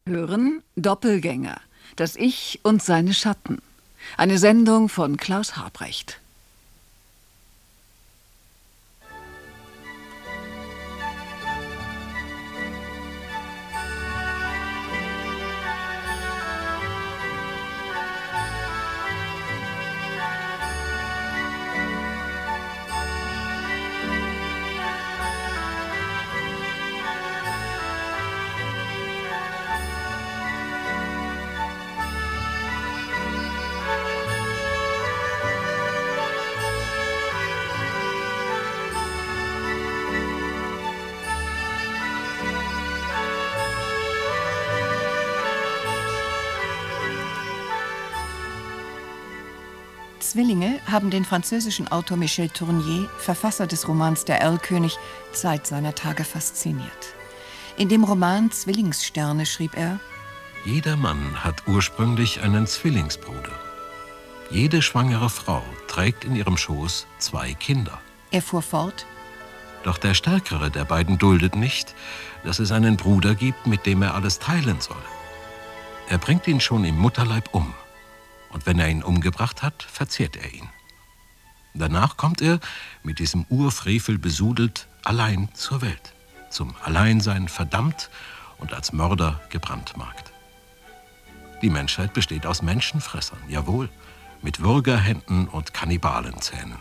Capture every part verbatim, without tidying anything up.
Hören Doppelgänger, das Ich und seine Schatten. Eine Sendung von Klaus Habrecht. Zwillinge haben den französischen Autor Michel Tournier, Verfasser des Romans Der Erlkönig, Zeit seiner Tage fasziniert. In dem Roman Zwillingssterne schrieb er: Jeder Mann hat ursprünglich einen Zwillingsbruder. Jede schwangere Frau trägt in ihrem Schoß zwei Kinder. Er fuhr fort: Doch der Stärkere der beiden duldet nicht, dass es einen Bruder gibt, mit dem er alles teilen soll. Er bringt ihn schon im Mutterleib um. Und wenn er ihn umgebracht hat, verzehrt er ihn. Danach kommt er, mit diesem Urfrevel besudelt, allein zur Welt, zum Alleinsein verdammt und als Mörder gebrandmarkt. Die Menschheit besteht aus Menschenfressern, jawohl, mit Würgerhänden und Kannibalenzähnen.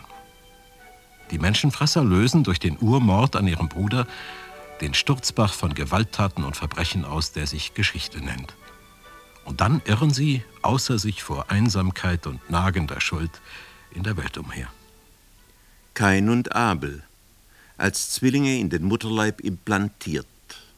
Die Menschenfresser lösen durch den Urmord an ihrem Bruder den Sturzbach von Gewalttaten und Verbrechen aus, der sich Geschichte nennt. Und dann irren sie, außer sich vor Einsamkeit und nagender Schuld, in der Welt umher. Kain und Abel, als Zwillinge in den Mutterleib implantiert.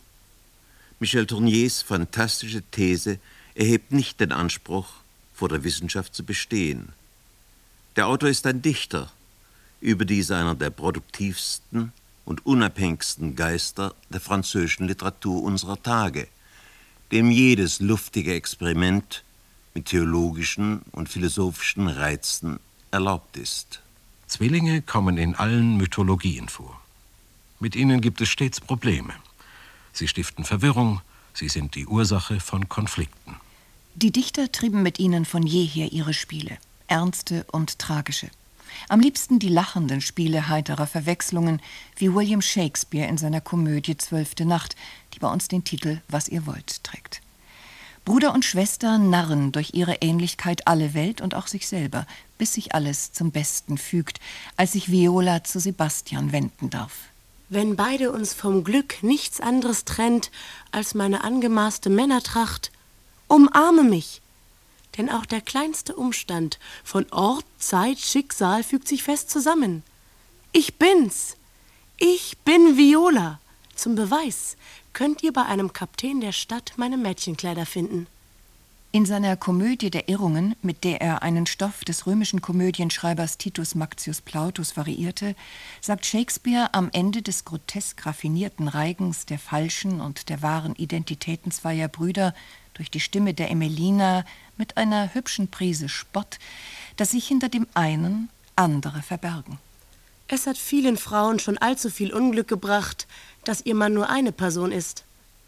Michel Tourniers fantastische These erhebt nicht den Anspruch, vor der Wissenschaft zu bestehen. Der Autor ist ein Dichter, überdies einer der produktivsten und unabhängigsten Geister der französischen Literatur unserer Tage, dem jedes luftige Experiment mit theologischen und philosophischen Reizen erlaubt ist. Zwillinge kommen in allen Mythologien vor. Mit ihnen gibt es stets Probleme. Sie stiften Verwirrung, sie sind die Ursache von Konflikten. Die Dichter trieben mit ihnen von jeher ihre Spiele, ernste und tragische. Am liebsten die lachenden Spiele heiterer Verwechslungen, wie William Shakespeare in seiner Komödie Zwölfte Nacht, die bei uns den Titel »Was ihr wollt« trägt. Bruder und Schwester narren durch ihre Ähnlichkeit alle Welt und auch sich selber, bis sich alles zum Besten fügt, als sich Viola zu Sebastian wenden darf. Wenn beide uns vom Glück nichts anderes trennt, als meine angemaßte Männertracht, umarme mich. Denn auch der kleinste Umstand von Ort, Zeit, Schicksal fügt sich fest zusammen. Ich bin's. Ich bin Viola. Zum Beweis könnt ihr bei einem Kapitän der Stadt meine Mädchenkleider finden. In seiner Komödie der Irrungen, mit der er einen Stoff des römischen Komödienschreibers Titus Maxius Plautus variierte, sagt Shakespeare am Ende des grotesk raffinierten Reigens der falschen und der wahren Identitäten zweier Brüder durch die Stimme der Emelina mit einer hübschen Prise Spott, dass sich hinter dem einen andere verbergen. Es hat vielen Frauen schon allzu viel Unglück gebracht, dass ihr Mann nur eine Person ist.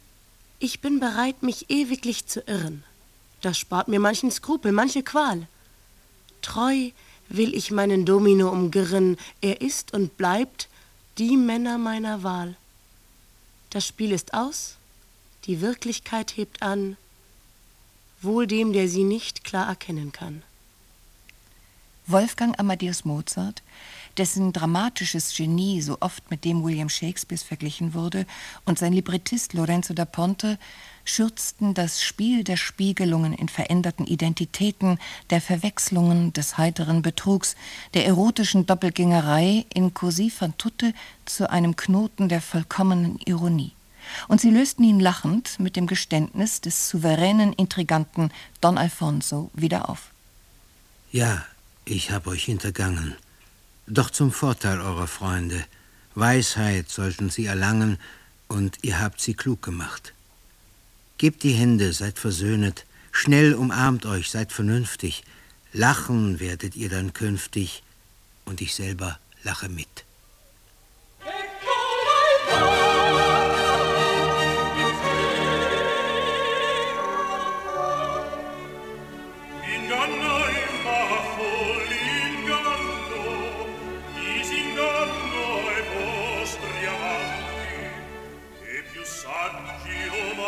Ich bin bereit, mich ewiglich zu irren. Das spart mir manchen Skrupel, manche Qual. Treu will ich meinen Domino umgirren, er ist und bleibt die Männer meiner Wahl. Das Spiel ist aus, die Wirklichkeit hebt an, wohl dem, der sie nicht klar erkennen kann. Wolfgang Amadeus Mozart, dessen dramatisches Genie so oft mit dem William Shakespeares verglichen wurde, und sein Librettist Lorenzo da Ponte schürzten das Spiel der Spiegelungen in veränderten Identitäten, der Verwechslungen, des heiteren Betrugs, der erotischen Doppelgängerei in Così fan tutte zu einem Knoten der vollkommenen Ironie. Und sie lösten ihn lachend mit dem Geständnis des souveränen Intriganten Don Alfonso wieder auf. Ja, ich habe euch hintergangen. Doch zum Vorteil eurer Freunde. Weisheit sollten sie erlangen, und ihr habt sie klug gemacht. Gebt die Hände, seid versöhnet, schnell umarmt euch, seid vernünftig. Lachen werdet ihr dann künftig, und ich selber lache mit.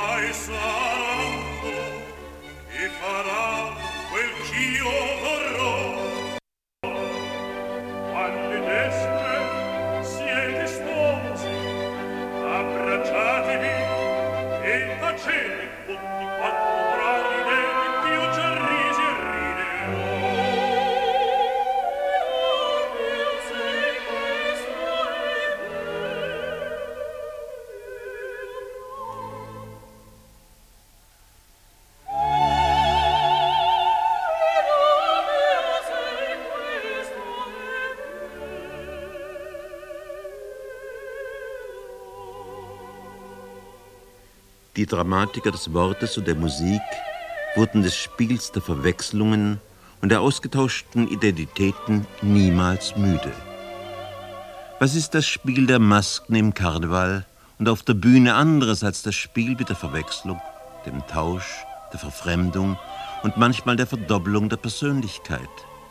Die Dramatiker des Wortes und der Musik wurden des Spiels der Verwechslungen und der ausgetauschten Identitäten niemals müde. Was ist das Spiel der Masken im Karneval und auf der Bühne anderes als das Spiel mit der Verwechslung, dem Tausch, der Verfremdung und manchmal der Verdoppelung der Persönlichkeit?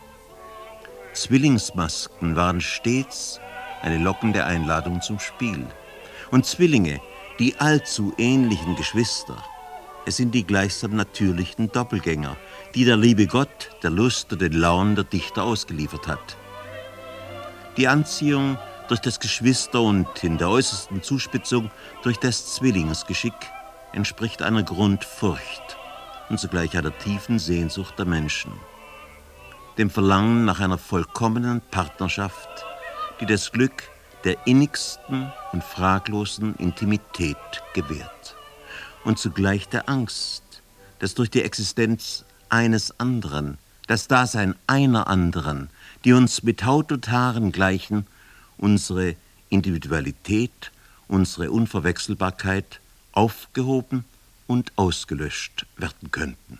Zwillingsmasken waren stets eine lockende Einladung zum Spiel. Und Zwillinge, die allzu ähnlichen Geschwister, es sind die gleichsam natürlichen Doppelgänger, die der liebe Gott der Lust und den Launen der Dichter ausgeliefert hat. Die Anziehung durch das Geschwister- und in der äußersten Zuspitzung durch das Zwillingsgeschick entspricht einer Grundfurcht und zugleich einer tiefen Sehnsucht der Menschen, dem Verlangen nach einer vollkommenen Partnerschaft, die das Glück der innigsten und fraglosen Intimität gewährt und zugleich der Angst, dass durch die Existenz eines anderen, das Dasein einer anderen, die uns mit Haut und Haaren gleichen, unsere Individualität, unsere Unverwechselbarkeit aufgehoben und ausgelöscht werden könnten.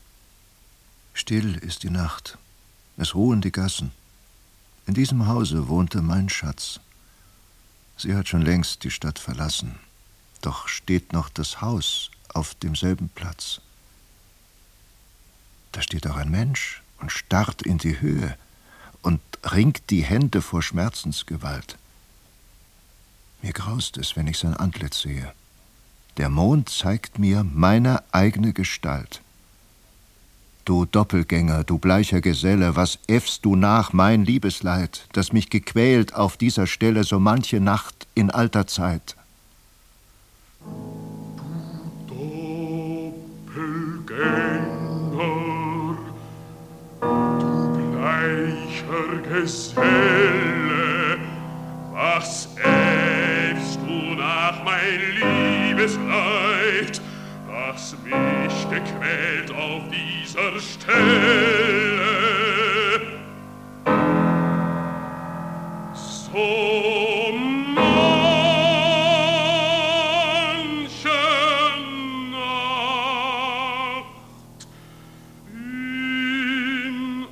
Still ist die Nacht, es ruhen die Gassen. In diesem Hause wohnte mein Schatz. Sie hat schon längst die Stadt verlassen, doch steht noch das Haus auf demselben Platz. Da steht auch ein Mensch und starrt in die Höhe und ringt die Hände vor Schmerzensgewalt. Mir graust es, wenn ich sein Antlitz sehe. Der Mond zeigt mir meine eigene Gestalt. Du Doppelgänger, du bleicher Geselle, was äffst du nach mein Liebesleid, das mich gequält auf dieser Stelle so manche Nacht in alter Zeit? Du Doppelgänger, du bleicher Geselle, was äffst du nach mein Liebesleid, das mich gequält auf dieser Stelle. So manche Nacht in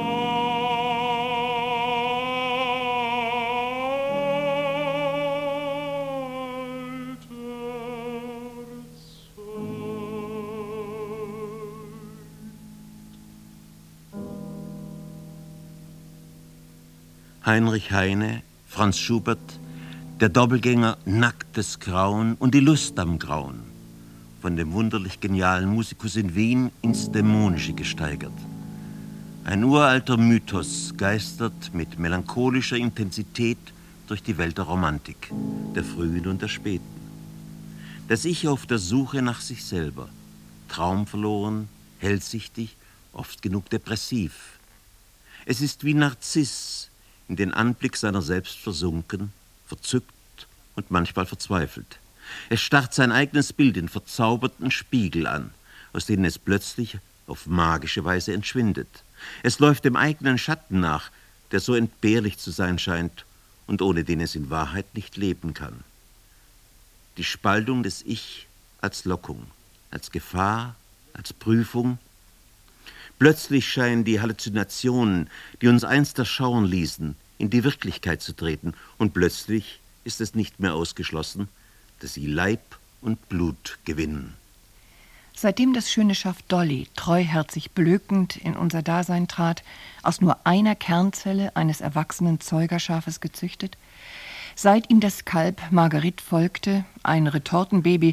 Heinrich Heine, Franz Schubert, der Doppelgänger Nacktes Grauen und die Lust am Grauen, von dem wunderlich genialen Musikus in Wien ins Dämonische gesteigert. Ein uralter Mythos geistert mit melancholischer Intensität durch die Welt der Romantik, der frühen und der späten. Das Ich auf der Suche nach sich selber, traumverloren, hellsichtig, oft genug depressiv. Es ist wie Narziss, in den Anblick seiner selbst versunken, verzückt und manchmal verzweifelt. Es starrt sein eigenes Bild in verzauberten Spiegel an, aus denen es plötzlich auf magische Weise entschwindet. Es läuft dem eigenen Schatten nach, der so entbehrlich zu sein scheint und ohne den es in Wahrheit nicht leben kann. Die Spaltung des Ich als Lockung, als Gefahr, als Prüfung. Plötzlich scheinen die Halluzinationen, die uns einst erschauen ließen, in die Wirklichkeit zu treten. Und plötzlich ist es nicht mehr ausgeschlossen, dass sie Leib und Blut gewinnen. Seitdem das schöne Schaf Dolly treuherzig blökend in unser Dasein trat, aus nur einer Kernzelle eines erwachsenen Zeugerschafes gezüchtet, seit ihm das Kalb Marguerite folgte, ein Retortenbaby,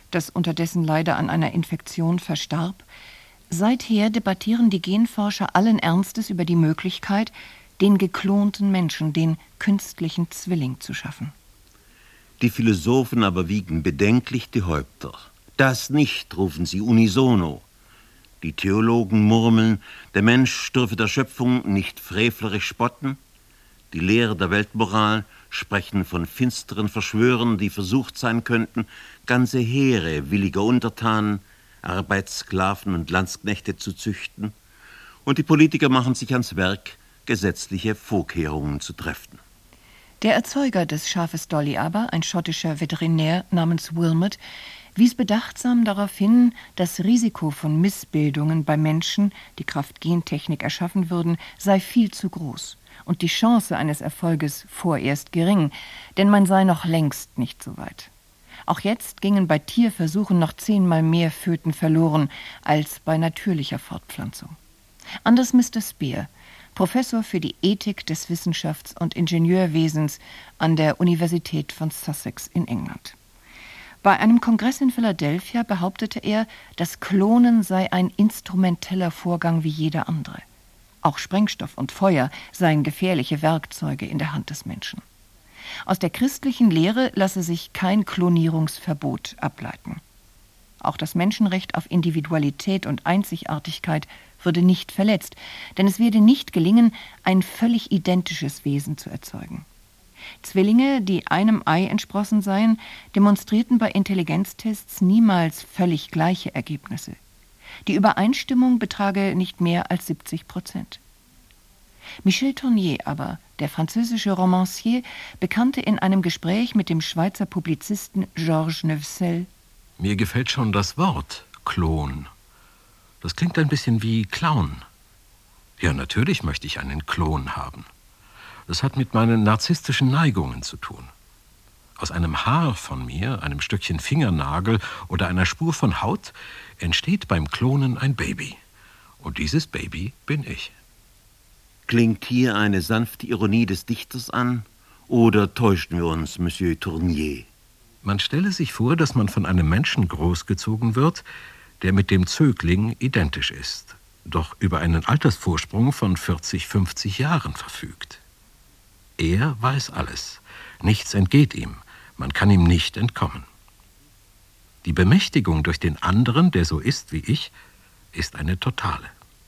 das unterdessen leider an einer Infektion verstarb. Seither debattieren die Genforscher allen Ernstes über die Möglichkeit, den geklonten Menschen, den künstlichen Zwilling zu schaffen. Die Philosophen aber wiegen bedenklich die Häupter. Das nicht, rufen sie unisono. Die Theologen murmeln, der Mensch dürfe der Schöpfung nicht frevlerisch spotten. Die Lehrer der Weltmoral sprechen von finsteren Verschwörern, die versucht sein könnten, ganze Heere williger Untertanen, Arbeitssklaven und Landsknechte zu züchten. Und die Politiker machen sich ans Werk, gesetzliche Vorkehrungen zu treffen. Der Erzeuger des Schafes Dolly aber, ein schottischer Veterinär namens Wilmot, wies bedachtsam darauf hin, das Risiko von Missbildungen bei Menschen, die Kraft Gentechnik erschaffen würden, sei viel zu groß und die Chance eines Erfolges vorerst gering, denn man sei noch längst nicht so weit. Auch jetzt gingen bei Tierversuchen noch zehnmal mehr Föten verloren als bei natürlicher Fortpflanzung. Anders Mister Spear, Professor für die Ethik des Wissenschafts- und Ingenieurwesens an der Universität von Sussex in England. Bei einem Kongress in Philadelphia behauptete er, das Klonen sei ein instrumenteller Vorgang wie jeder andere. Auch Sprengstoff und Feuer seien gefährliche Werkzeuge in der Hand des Menschen. Aus der christlichen Lehre lasse sich kein Klonierungsverbot ableiten. Auch das Menschenrecht auf Individualität und Einzigartigkeit würde nicht verletzt, denn es werde nicht gelingen, ein völlig identisches Wesen zu erzeugen. Zwillinge, die einem Ei entsprossen seien, demonstrierten bei Intelligenztests niemals völlig gleiche Ergebnisse. Die Übereinstimmung betrage nicht mehr als siebzig Prozent. Michel Tournier aber, der französische Romancier, bekannte in einem Gespräch mit dem Schweizer Publizisten Georges Neufsel: Mir gefällt schon das Wort Klon. Das klingt ein bisschen wie Clown. Ja, natürlich möchte ich einen Klon haben. Das hat mit meinen narzisstischen Neigungen zu tun. Aus einem Haar von mir, einem Stückchen Fingernagel oder einer Spur von Haut entsteht beim Klonen ein Baby. Und dieses Baby bin ich. Klingt hier eine sanfte Ironie des Dichters an, oder täuschen wir uns, Monsieur Tournier? Man stelle sich vor, dass man von einem Menschen großgezogen wird, der mit dem Zögling identisch ist, doch über einen Altersvorsprung von vierzig, fünfzig Jahren verfügt. Er weiß alles, nichts entgeht ihm, man kann ihm nicht entkommen. Die Bemächtigung durch den anderen, der so ist wie ich, ist eine totale.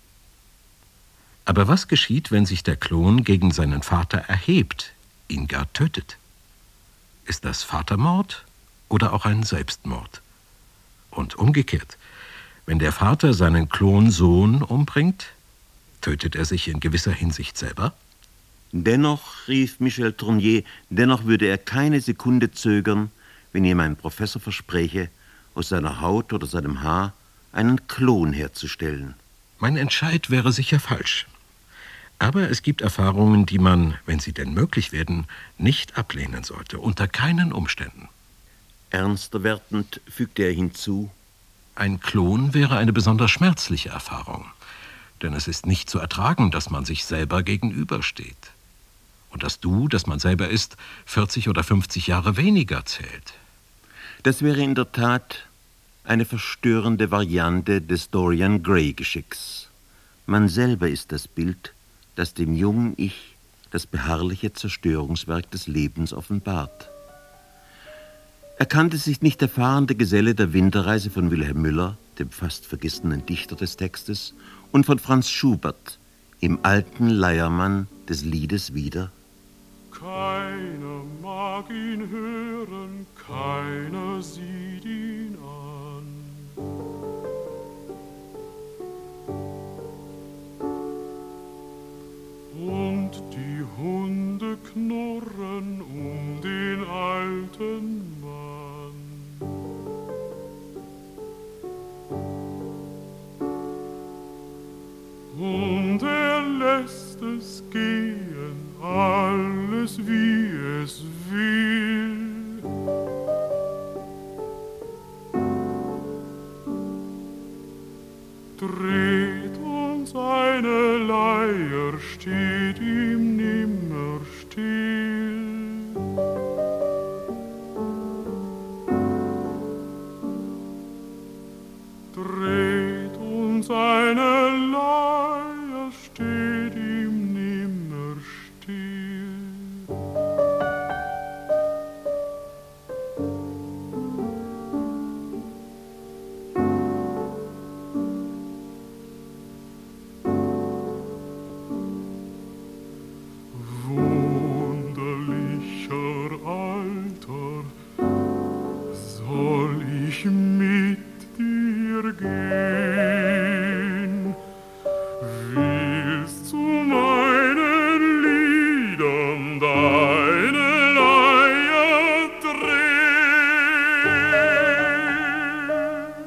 Aber was geschieht, wenn sich der Klon gegen seinen Vater erhebt, ihn gar tötet? Ist das Vatermord oder auch ein Selbstmord? Und umgekehrt, wenn der Vater seinen Klonsohn umbringt, tötet er sich in gewisser Hinsicht selber? Dennoch, rief Michel Tournier, dennoch würde er keine Sekunde zögern, wenn ihm ein Professor verspräche, aus seiner Haut oder seinem Haar einen Klon herzustellen. Mein Entscheid wäre sicher falsch. Aber es gibt Erfahrungen, die man, wenn sie denn möglich werden, nicht ablehnen sollte, unter keinen Umständen. Ernster werdend fügte er hinzu: Ein Klon wäre eine besonders schmerzliche Erfahrung, denn es ist nicht zu ertragen, dass man sich selber gegenübersteht. Und das Du, das man selber ist, vierzig oder fünfzig Jahre weniger zählt. Das wäre in der Tat eine verstörende Variante des Dorian Gray-Geschicks. Man selber ist das Bild, das dem jungen Ich das beharrliche Zerstörungswerk des Lebens offenbart. Erkannte sich nicht der fahrende Geselle der Winterreise von Wilhelm Müller, dem fast vergessenen Dichter des Textes, und von Franz Schubert, im alten Leiermann des Liedes wieder? Keiner mag ihn hören, keiner sieht ihn an. Und die Hunde knurren um den alten Mann. Und er lässt es gehen, alles wie es will. Dreht uns eine Leier, steht ihm nimmer still. dreht und seine Leier steht ihm nimmer still. Wunderlicher Alter, soll ich mit dir gehen? Willst zu meinen Liedern deine Leier drehen?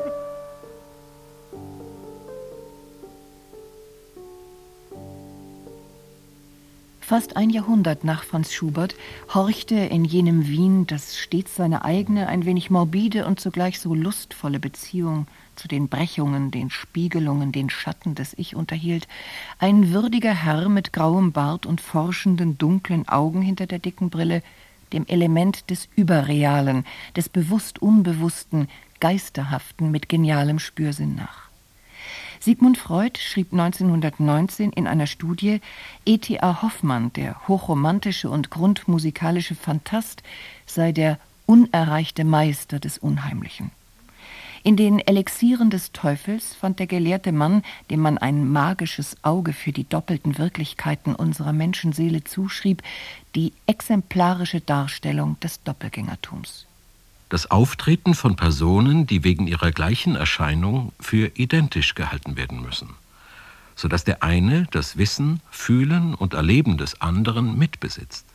Fast ein Jahrhundert nach Franz Schubert horchte in jenem Wien, das stets seine eigene, ein wenig morbide und zugleich so lustvolle Beziehung zu den Brechungen, den Spiegelungen, den Schatten des Ich unterhielt, ein würdiger Herr mit grauem Bart und forschenden, dunklen Augen hinter der dicken Brille, dem Element des Überrealen, des bewusst-unbewussten, Geisterhaften mit genialem Spürsinn nach. Sigmund Freud schrieb neunzehnhundertneunzehn in einer Studie, E T A Hoffmann, der hochromantische und grundmusikalische Phantast, sei der unerreichte Meister des Unheimlichen. In den Elixieren des Teufels fand der gelehrte Mann, dem man ein magisches Auge für die doppelten Wirklichkeiten unserer Menschenseele zuschrieb, die exemplarische Darstellung des Doppelgängertums. Das Auftreten von Personen, die wegen ihrer gleichen Erscheinung für identisch gehalten werden müssen, sodass der eine das Wissen, Fühlen und Erleben des anderen mitbesitzt.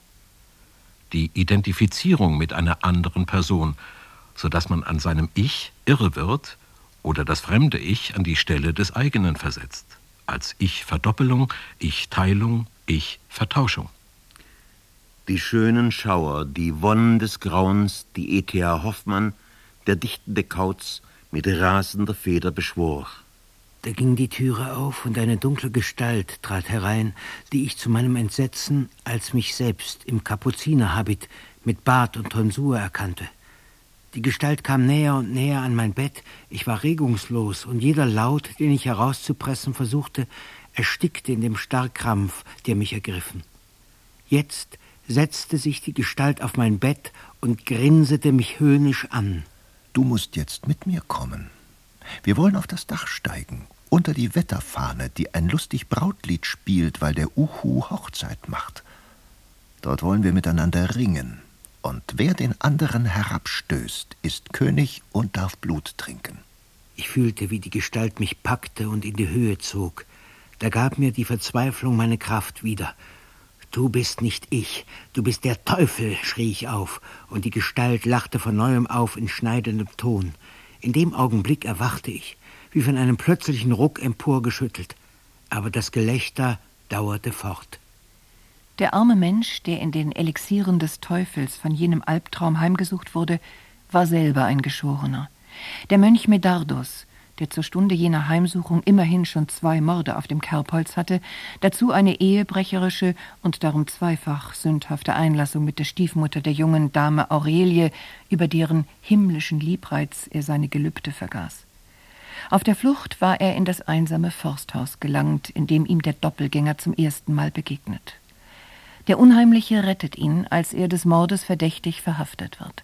Die Identifizierung mit einer anderen Person, sodass man an seinem Ich irre wird oder das fremde Ich an die Stelle des eigenen versetzt, als Ich-Verdoppelung, Ich-Teilung, Ich-Vertauschung. Die schönen Schauer, die Wonnen des Grauens, die E T A Hoffmann, der dichtende Kauz, mit rasender Feder beschwor. Da ging die Türe auf und eine dunkle Gestalt trat herein, die ich zu meinem Entsetzen als mich selbst im Kapuzinerhabit mit Bart und Tonsur erkannte. Die Gestalt kam näher und näher an mein Bett, ich war regungslos und jeder Laut, den ich herauszupressen versuchte, erstickte in dem Starrkrampf, der mich ergriffen. Jetzt setzte sich die Gestalt auf mein Bett und grinsete mich höhnisch an. Du musst jetzt mit mir kommen. Wir wollen auf das Dach steigen, unter die Wetterfahne, die ein lustig Brautlied spielt, weil der Uhu Hochzeit macht. Dort wollen wir miteinander ringen. Und wer den anderen herabstößt, ist König und darf Blut trinken. Ich fühlte, wie die Gestalt mich packte und in die Höhe zog. Da gab mir die Verzweiflung meine Kraft wieder. »Du bist nicht ich, du bist der Teufel«, schrie ich auf, und die Gestalt lachte von neuem auf in schneidendem Ton. In dem Augenblick erwachte ich, wie von einem plötzlichen Ruck emporgeschüttelt. Aber das Gelächter dauerte fort. Der arme Mensch, der in den Elixieren des Teufels von jenem Albtraum heimgesucht wurde, war selber ein Geschorener. Der Mönch Medardus, der zur Stunde jener Heimsuchung immerhin schon zwei Morde auf dem Kerbholz hatte, dazu eine ehebrecherische und darum zweifach sündhafte Einlassung mit der Stiefmutter der jungen Dame Aurelie, über deren himmlischen Liebreiz er seine Gelübde vergaß. Auf der Flucht war er in das einsame Forsthaus gelangt, in dem ihm der Doppelgänger zum ersten Mal begegnet. Der Unheimliche rettet ihn, als er des Mordes verdächtig verhaftet wird.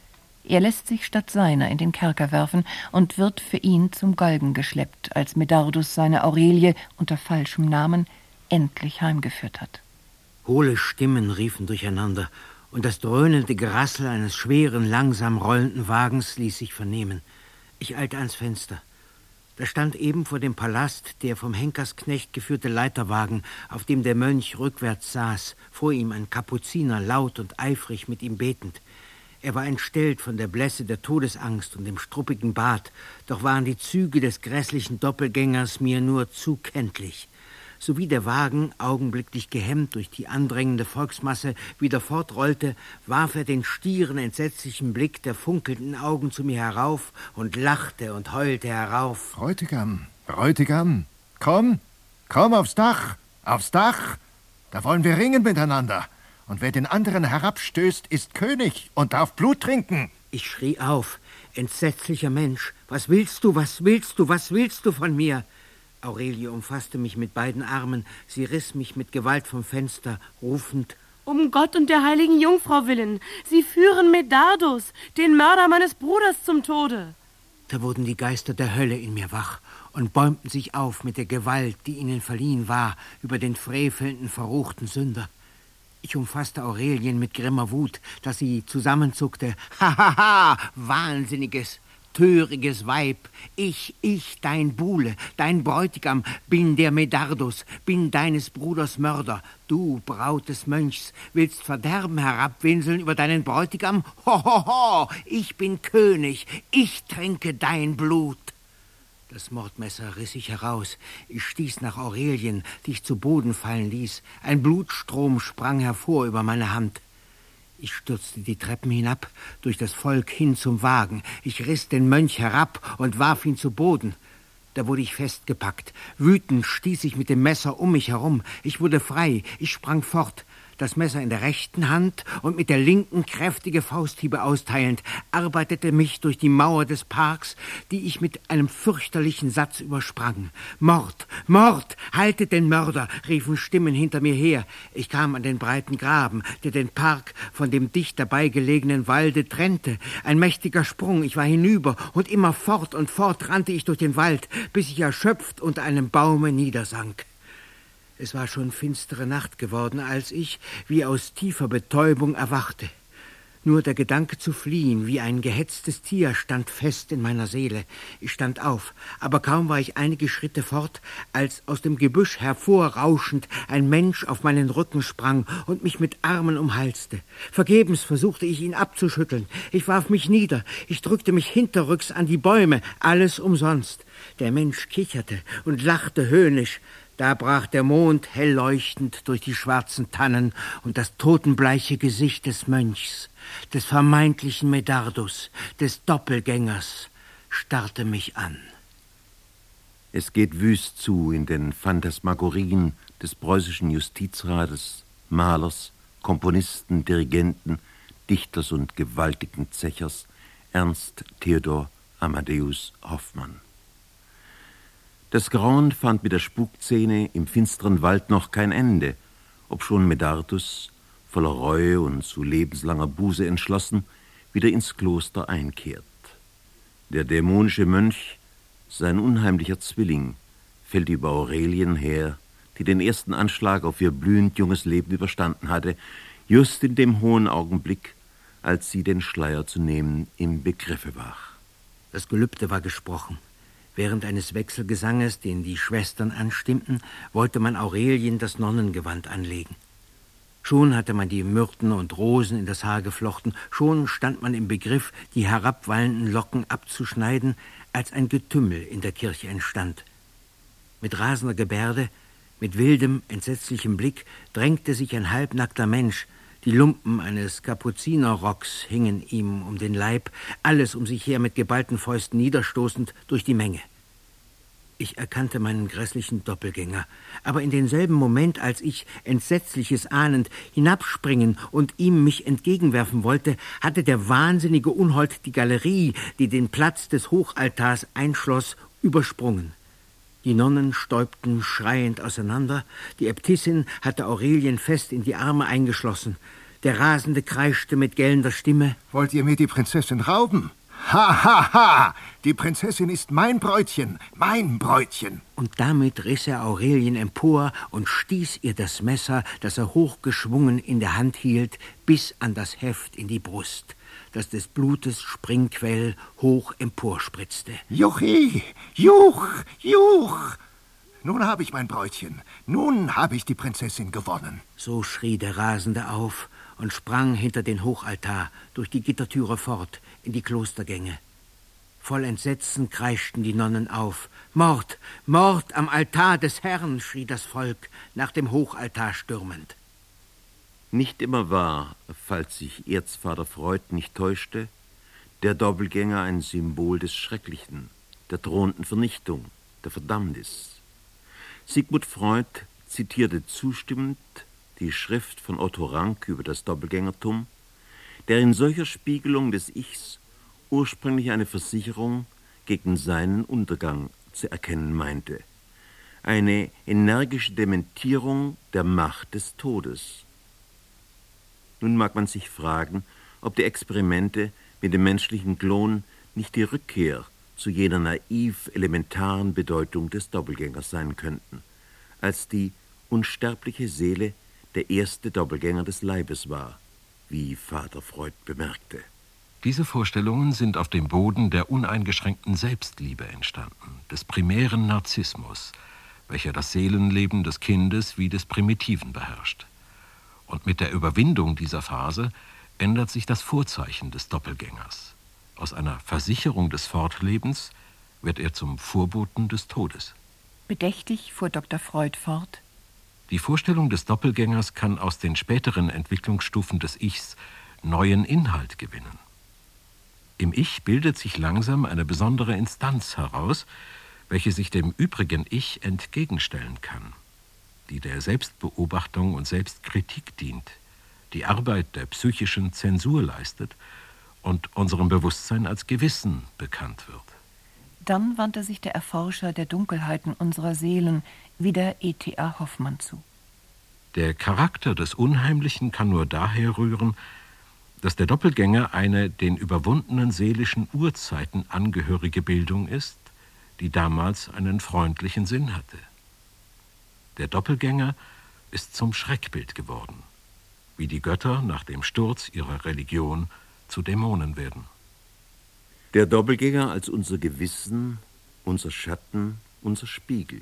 Er lässt sich statt seiner in den Kerker werfen und wird für ihn zum Galgen geschleppt, als Medardus seine Aurelie unter falschem Namen endlich heimgeführt hat. Hohle Stimmen riefen durcheinander, und das dröhnende Gerassel eines schweren, langsam rollenden Wagens ließ sich vernehmen. Ich eilte ans Fenster. Da stand eben vor dem Palast der vom Henkersknecht geführte Leiterwagen, auf dem der Mönch rückwärts saß, vor ihm ein Kapuziner, laut und eifrig mit ihm betend. Er war entstellt von der Blässe der Todesangst und dem struppigen Bart, doch waren die Züge des grässlichen Doppelgängers mir nur zu kenntlich. Sowie der Wagen, augenblicklich gehemmt durch die andrängende Volksmasse, wieder fortrollte, warf er den stieren, entsetzlichen Blick der funkelnden Augen zu mir herauf und lachte und heulte herauf. Bräutigam, Bräutigam, komm, komm aufs Dach, aufs Dach, da wollen wir ringen miteinander. Und wer den anderen herabstößt, ist König und darf Blut trinken. Ich schrie auf. entsetzlicher Mensch, was willst du, was willst du, was willst du von mir? Aurelie umfasste mich mit beiden Armen, sie riss mich mit Gewalt vom Fenster, rufend: Um Gott und der heiligen Jungfrau willen, Sie führen Medardus, den Mörder meines Bruders, zum Tode. Da wurden die Geister der Hölle in mir wach und bäumten sich auf mit der Gewalt, die ihnen verliehen war, über den frevelnden, verruchten Sünder. Ich umfasste Aurelien mit grimmer Wut, dass sie zusammenzuckte. Hahaha, ha, ha, wahnsinniges, töriges Weib, ich, ich, dein Buhle, dein Bräutigam, bin der Medardus, bin deines Bruders Mörder. Du, Braut des Mönchs, willst Verderben herabwinseln über deinen Bräutigam? Ho, ho, ho, ich bin König, ich trinke dein Blut. Das Mordmesser riss ich heraus. Ich stieß nach Aurelien, die ich zu Boden fallen ließ. Ein Blutstrom sprang hervor über meine Hand. Ich stürzte die Treppen hinab, durch das Volk hin zum Wagen. Ich riss den Mönch herab und warf ihn zu Boden. Da wurde ich festgepackt. Wütend stieß ich mit dem Messer um mich herum. Ich wurde frei. Ich sprang fort. Das Messer in der rechten Hand und mit der linken kräftige Fausthiebe austeilend, arbeitete mich durch die Mauer des Parks, die ich mit einem fürchterlichen Satz übersprang. Mord, Mord, haltet den Mörder, riefen Stimmen hinter mir her. Ich kam an den breiten Graben, der den Park von dem dicht dabei gelegenen Walde trennte. Ein mächtiger Sprung, ich war hinüber, und immer fort und fort rannte ich durch den Wald, bis ich erschöpft unter einem Baume niedersank. Es war schon finstere Nacht geworden, als ich, wie aus tiefer Betäubung, erwachte. Nur der Gedanke zu fliehen, wie ein gehetztes Tier, stand fest in meiner Seele. Ich stand auf, aber kaum war ich einige Schritte fort, als aus dem Gebüsch hervorrauschend ein Mensch auf meinen Rücken sprang und mich mit Armen umhalste. Vergebens versuchte ich, ihn abzuschütteln. Ich warf mich nieder, ich drückte mich hinterrücks an die Bäume, alles umsonst. Der Mensch kicherte und lachte höhnisch. Da brach der Mond hell leuchtend durch die schwarzen Tannen, und das totenbleiche Gesicht des Mönchs, des vermeintlichen Medardus, des Doppelgängers, starrte mich an. Es geht wüst zu in den Phantasmagorien des preußischen Justizrates, Malers, Komponisten, Dirigenten, Dichters und gewaltigen Zechers Ernst Theodor Amadeus Hoffmann. Das Grauen fand mit der Spukszene im finsteren Wald noch kein Ende, obschon Medardus, voller Reue und zu lebenslanger Buße entschlossen, wieder ins Kloster einkehrt. Der dämonische Mönch, sein unheimlicher Zwilling, fällt über Aurelien her, die den ersten Anschlag auf ihr blühend junges Leben überstanden hatte, just in dem hohen Augenblick, als sie den Schleier zu nehmen im Begriffe war. Das Gelübde war gesprochen. Während eines Wechselgesanges, den die Schwestern anstimmten, wollte man Aurelien das Nonnengewand anlegen. Schon hatte man die Myrten und Rosen in das Haar geflochten, schon stand man im Begriff, die herabwallenden Locken abzuschneiden, als ein Getümmel in der Kirche entstand. Mit rasender Gebärde, mit wildem, entsetzlichem Blick drängte sich ein halbnackter Mensch. Die Lumpen eines Kapuzinerrocks hingen ihm um den Leib, alles um sich her mit geballten Fäusten niederstoßend durch die Menge. Ich erkannte meinen grässlichen Doppelgänger, aber in denselben Moment, als ich, Entsetzliches ahnend, hinabspringen und ihm mich entgegenwerfen wollte, hatte der wahnsinnige Unhold die Galerie, die den Platz des Hochaltars einschloss, übersprungen. Die Nonnen stäubten schreiend auseinander, die Äbtissin hatte Aurelien fest in die Arme eingeschlossen. Der Rasende kreischte mit gellender Stimme: Wollt ihr mir die Prinzessin rauben? Ha, ha, ha! Die Prinzessin ist mein Bräutchen, mein Bräutchen! Und damit riss er Aurelien empor und stieß ihr das Messer, das er hochgeschwungen in der Hand hielt, bis an das Heft in die Brust, das des Blutes Springquell hoch emporspritzte. Juchi! Juch! Juch! Nun habe ich mein Bräutchen, nun habe ich die Prinzessin gewonnen. So schrie der Rasende auf und sprang hinter den Hochaltar, durch die Gittertüre fort, in die Klostergänge. Voll Entsetzen kreischten die Nonnen auf. Mord, Mord am Altar des Herrn, schrie das Volk, nach dem Hochaltar stürmend. Nicht immer war, falls sich Erzvater Freud nicht täuschte, der Doppelgänger ein Symbol des Schrecklichen, der drohenden Vernichtung, der Verdammnis. Sigmund Freud zitierte zustimmend die Schrift von Otto Rank über das Doppelgängertum, der in solcher Spiegelung des Ichs ursprünglich eine Versicherung gegen seinen Untergang zu erkennen meinte. Eine energische Dementierung der Macht des Todes. Nun mag man sich fragen, ob die Experimente mit dem menschlichen Klon nicht die Rückkehr zu jener naiv elementaren Bedeutung des Doppelgängers sein könnten, als die unsterbliche Seele der erste Doppelgänger des Leibes war, wie Vater Freud bemerkte. Diese Vorstellungen sind auf dem Boden der uneingeschränkten Selbstliebe entstanden, des primären Narzissmus, welcher das Seelenleben des Kindes wie des Primitiven beherrscht. Und mit der Überwindung dieser Phase ändert sich das Vorzeichen des Doppelgängers. Aus einer Versicherung des Fortlebens wird er zum Vorboten des Todes. Bedächtig fuhr Doktor Freud fort. Die Vorstellung des Doppelgängers kann aus den späteren Entwicklungsstufen des Ichs neuen Inhalt gewinnen. Im Ich bildet sich langsam eine besondere Instanz heraus, welche sich dem übrigen Ich entgegenstellen kann, die der Selbstbeobachtung und Selbstkritik dient, die Arbeit der psychischen Zensur leistet und unserem Bewusstsein als Gewissen bekannt wird. Dann wandte sich der Erforscher der Dunkelheiten unserer Seelen wieder E T A Hoffmann zu. Der Charakter des Unheimlichen kann nur daher rühren, dass der Doppelgänger eine den überwundenen seelischen Urzeiten angehörige Bildung ist, die damals einen freundlichen Sinn hatte. Der Doppelgänger ist zum Schreckbild geworden, wie die Götter nach dem Sturz ihrer Religion zu Dämonen werden. Der Doppelgänger als unser Gewissen, unser Schatten, unser Spiegel.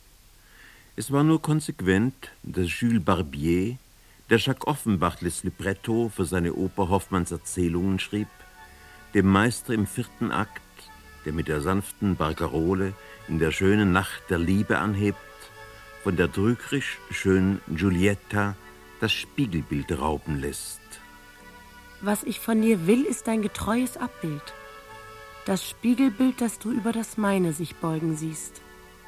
Es war nur konsequent, dass Jules Barbier, der Jacques Offenbach das Libretto für seine Oper Hoffmanns Erzählungen schrieb, dem Meister im vierten Akt, der mit der sanften Barcarole in der schönen Nacht der Liebe anhebt, von der trügerisch schönen Giulietta das Spiegelbild rauben lässt. Was ich von dir will, ist dein getreues Abbild. Das Spiegelbild, das du über das meine sich beugen siehst.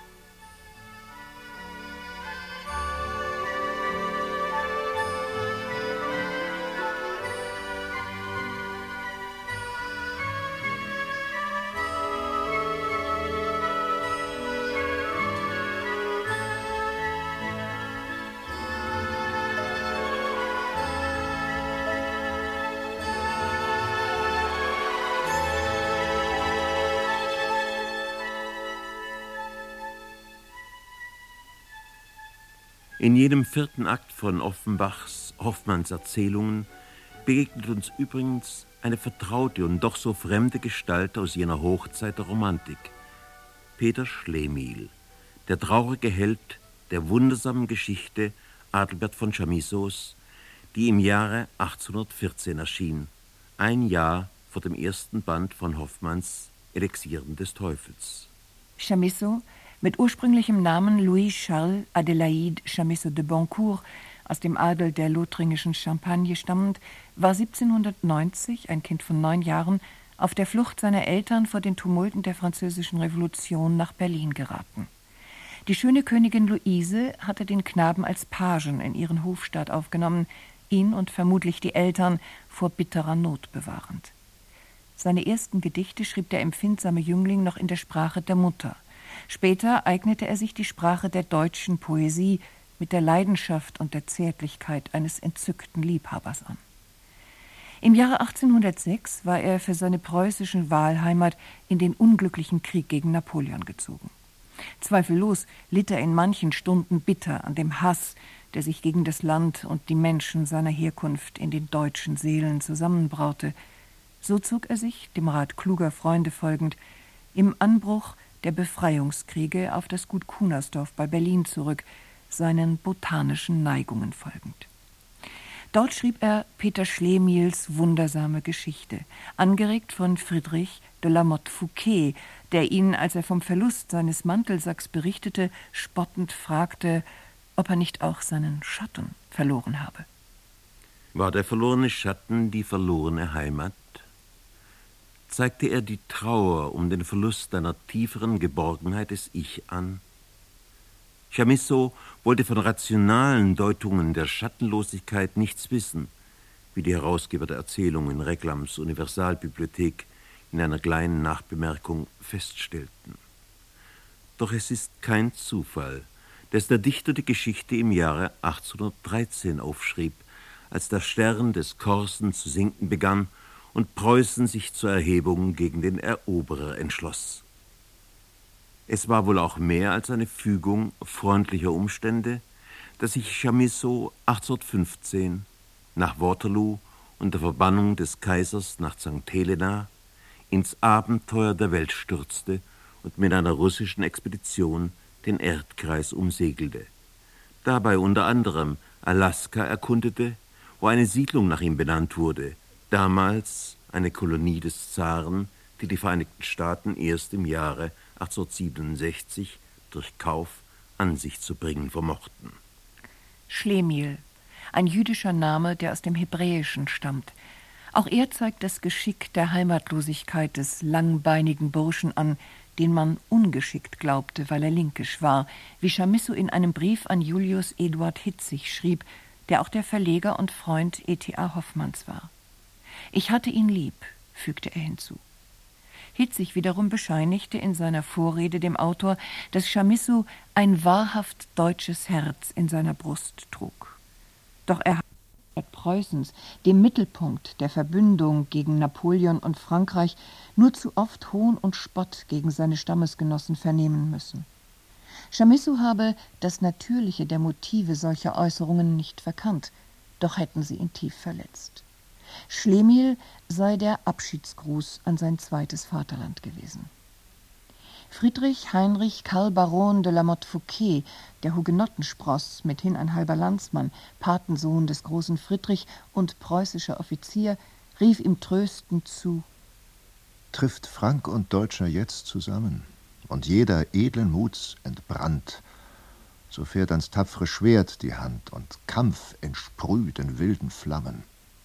In jedem vierten Akt von Offenbachs Hoffmanns Erzählungen begegnet uns übrigens eine vertraute und doch so fremde Gestalt aus jener Hochzeit der Romantik. Peter Schlemihl, der traurige Held der wundersamen Geschichte Adalbert von Chamissos, die im Jahre achtzehnhundertvierzehn erschien, ein Jahr vor dem ersten Band von Hoffmanns Elixieren des Teufels. Chamisso, mit ursprünglichem Namen Louis-Charles Adélaïde Chamisso de Boncourt, aus dem Adel der lothringischen Champagne stammend, war siebzehnhundertneunzig, ein Kind von neun Jahren, auf der Flucht seiner Eltern vor den Tumulten der Französischen Revolution nach Berlin geraten. Die schöne Königin Luise hatte den Knaben als Pagen in ihren Hofstaat aufgenommen, ihn und vermutlich die Eltern vor bitterer Not bewahrend. Seine ersten Gedichte schrieb der empfindsame Jüngling noch in der Sprache der Mutter. Später eignete er sich die Sprache der deutschen Poesie mit der Leidenschaft und der Zärtlichkeit eines entzückten Liebhabers an. Im Jahre achtzehnhundertsechs war er für seine preußische Wahlheimat in den unglücklichen Krieg gegen Napoleon gezogen. Zweifellos litt er in manchen Stunden bitter an dem Hass, der sich gegen das Land und die Menschen seiner Herkunft in den deutschen Seelen zusammenbraute. So zog er sich, dem Rat kluger Freunde folgend, im Anbruch der Befreiungskriege auf das Gut Kunersdorf bei Berlin zurück, seinen botanischen Neigungen folgend. Dort schrieb er Peter Schlemihls wundersame Geschichte, angeregt von Friedrich de la Motte Fouquet, der ihn, als er vom Verlust seines Mantelsacks berichtete, spottend fragte, ob er nicht auch seinen Schatten verloren habe. War der verlorene Schatten die verlorene Heimat? Zeigte er die Trauer um den Verlust einer tieferen Geborgenheit des Ich an? Chamisso wollte von rationalen Deutungen der Schattenlosigkeit nichts wissen, wie die Herausgeber der Erzählungen in Reclams Universalbibliothek in einer kleinen Nachbemerkung feststellten. Doch es ist kein Zufall, dass der Dichter die Geschichte im Jahre achtzehnhundertdreizehn aufschrieb, als der Stern des Korsen zu sinken begann und Preußen sich zur Erhebung gegen den Eroberer entschloss. Es war wohl auch mehr als eine Fügung freundlicher Umstände, dass sich Chamisso achtzehnhundertfünfzehn nach Waterloo und der Verbannung des Kaisers nach Sankt Helena ins Abenteuer der Welt stürzte und mit einer russischen Expedition den Erdkreis umsegelte. Dabei unter anderem Alaska erkundete, wo eine Siedlung nach ihm benannt wurde, damals eine Kolonie des Zaren, die die Vereinigten Staaten erst im Jahre achtzehnhundertsiebenundsechzig durch Kauf an sich zu bringen vermochten. Schlemihl, ein jüdischer Name, der aus dem Hebräischen stammt. Auch er zeigt das Geschick der Heimatlosigkeit des langbeinigen Burschen an, den man ungeschickt glaubte, weil er linkisch war, wie Chamisso in einem Brief an Julius Eduard Hitzig schrieb, der auch der Verleger und Freund E T A Hoffmanns war. Ich hatte ihn lieb, fügte er hinzu. Hitzig wiederum bescheinigte in seiner Vorrede dem Autor, dass Chamisso ein wahrhaft deutsches Herz in seiner Brust trug. Doch er hat Preußens, dem Mittelpunkt der Verbündung gegen Napoleon und Frankreich, nur zu oft Hohn und Spott gegen seine Stammesgenossen vernehmen müssen. Chamisso habe das Natürliche der Motive solcher Äußerungen nicht verkannt, doch hätten sie ihn tief verletzt. Schlemihl sei der Abschiedsgruß an sein zweites Vaterland gewesen. Friedrich Heinrich Karl Baron de la Motte Fouquet, der Hugenotenspross, mithin ein halber Landsmann, Patensohn des großen Friedrich und preußischer Offizier, rief ihm tröstend zu: Trifft Frank und Deutscher jetzt zusammen und jeder edlen Muts entbrannt, so fährt ans tapfere Schwert die Hand und Kampf entsprüht in wilden Flammen.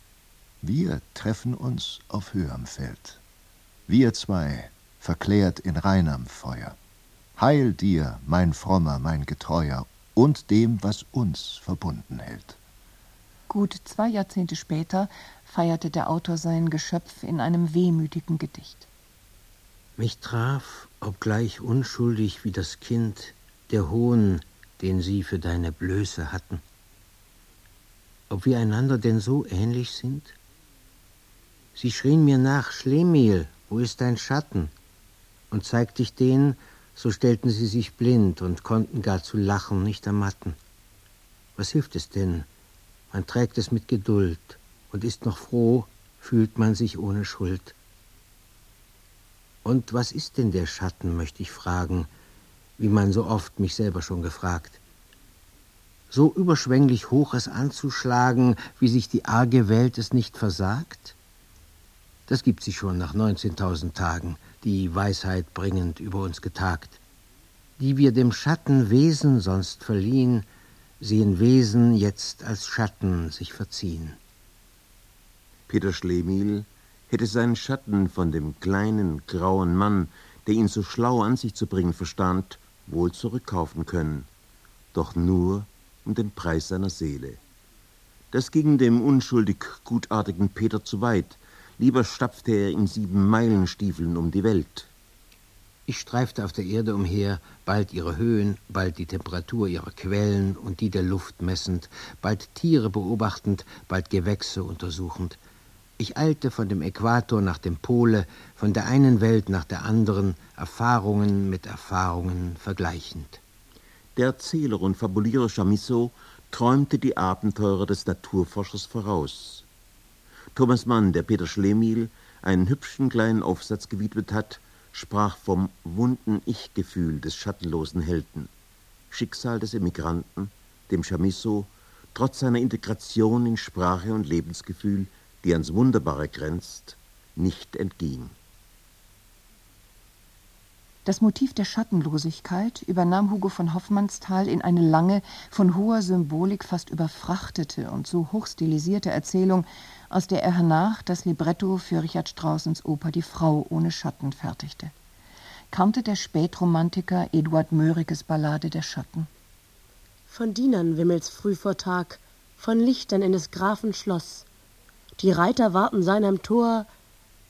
Wir treffen uns auf höherem Feld, wir zwei, verklärt in reinem Feuer. Heil dir, mein Frommer, mein Getreuer, und dem, was uns verbunden hält. Gut zwei Jahrzehnte später feierte der Autor sein Geschöpf in einem wehmütigen Gedicht. Mich traf, obgleich unschuldig wie das Kind, der Hohn, den sie für deine Blöße hatten. Ob wir einander denn so ähnlich sind? Sie schrien mir nach: Schlemihl, wo ist dein Schatten? Und zeigt ich den, so stellten sie sich blind und konnten gar zu lachen nicht ermatten. Was hilft es denn? Man trägt es mit Geduld und ist noch froh, fühlt man sich ohne Schuld. Und was ist denn der Schatten, möchte ich fragen, wie man so oft mich selber schon gefragt. So überschwänglich hoch es anzuschlagen, wie sich die arge Welt es nicht versagt? Das gibt sie schon nach neunzehntausend Tagen, die Weisheit bringend über uns getagt. Die wir dem Schatten Wesen sonst verliehen, sehen Wesen jetzt als Schatten sich verziehen. Peter Schlemihl hätte seinen Schatten von dem kleinen, grauen Mann, der ihn so schlau an sich zu bringen verstand, wohl zurückkaufen können, doch nur um den Preis seiner Seele. Das ging dem unschuldig gutartigen Peter zu weit. Lieber stapfte er in sieben Meilenstiefeln um die Welt. Ich streifte auf der Erde umher, bald ihre Höhen, bald die Temperatur ihrer Quellen und die der Luft messend, bald Tiere beobachtend, bald Gewächse untersuchend. Ich eilte von dem Äquator nach dem Pole, von der einen Welt nach der anderen, Erfahrungen mit Erfahrungen vergleichend. Der Erzähler und Fabulierer Chamisso träumte die Abenteuer des Naturforschers voraus. Thomas Mann, der Peter Schlemihl einen hübschen kleinen Aufsatz gewidmet hat, sprach vom wunden Ich-Gefühl des schattenlosen Helden, Schicksal des Emigranten, dem Chamisso, trotz seiner Integration in Sprache und Lebensgefühl, die ans Wunderbare grenzt, nicht entging. Das Motiv der Schattenlosigkeit übernahm Hugo von Hofmannsthal in eine lange, von hoher Symbolik fast überfrachtete und so hochstilisierte Erzählung, aus der er hernach das Libretto für Richard Straussens Oper Die Frau ohne Schatten fertigte. Kannte der Spätromantiker Eduard Mörikes Ballade Der Schatten. Von Dienern wimmelt's früh vor Tag, von Lichtern in des Grafen Schloss. Die Reiter warten seinem Tor,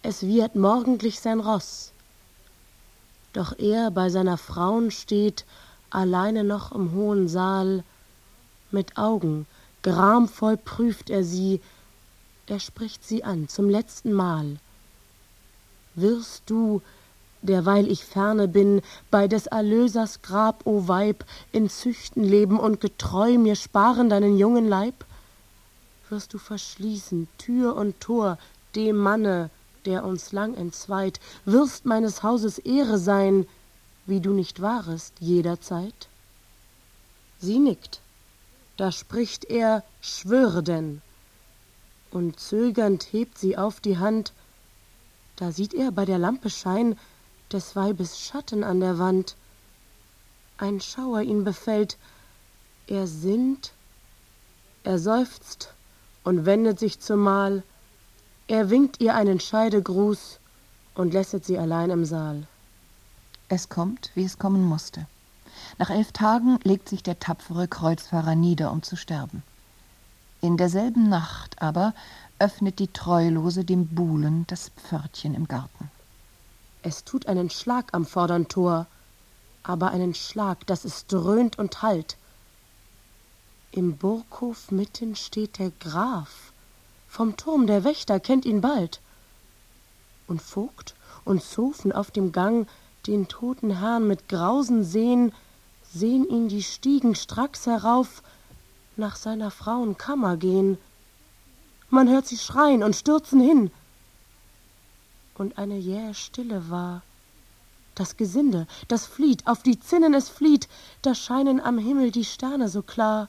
es wiehert morgendlich sein Ross. Doch er bei seiner Frauen steht, alleine noch im hohen Saal, mit Augen, gramvoll prüft er sie, er spricht sie an zum letzten Mal. Wirst du, derweil ich ferne bin, bei des Erlösers Grab, o Weib, in Züchten leben und getreu mir sparen deinen jungen Leib? Wirst du verschließen Tür und Tor dem Manne, der uns lang entzweit, wirst meines Hauses Ehre sein, wie du nicht warest jederzeit? Sie nickt, da spricht er, schwöre denn, und zögernd hebt sie auf die Hand, da sieht er bei der Lampe Schein des Weibes Schatten an der Wand. Ein Schauer ihn befällt, er sinnt, er seufzt und wendet sich zumal, er winkt ihr einen Scheidegruß und lässet sie allein im Saal. Es kommt, wie es kommen musste. Nach elf Tagen legt sich der tapfere Kreuzfahrer nieder, um zu sterben. In derselben Nacht aber öffnet die Treulose dem Buhlen das Pförtchen im Garten. Es tut einen Schlag am vordern Tor, aber einen Schlag, dass es dröhnt und hallt. Im Burghof mitten steht der Graf, vom Turm der Wächter kennt ihn bald. Und Vogt und Zofen auf dem Gang den toten Herrn mit Grausen sehn, sehn ihn die Stiegen stracks herauf nach seiner Frauen Kammer gehen. Man hört sie schreien und stürzen hin. Und eine jähe Stille war. Das Gesinde, das flieht, auf die Zinnen es flieht, da scheinen am Himmel die Sterne so klar.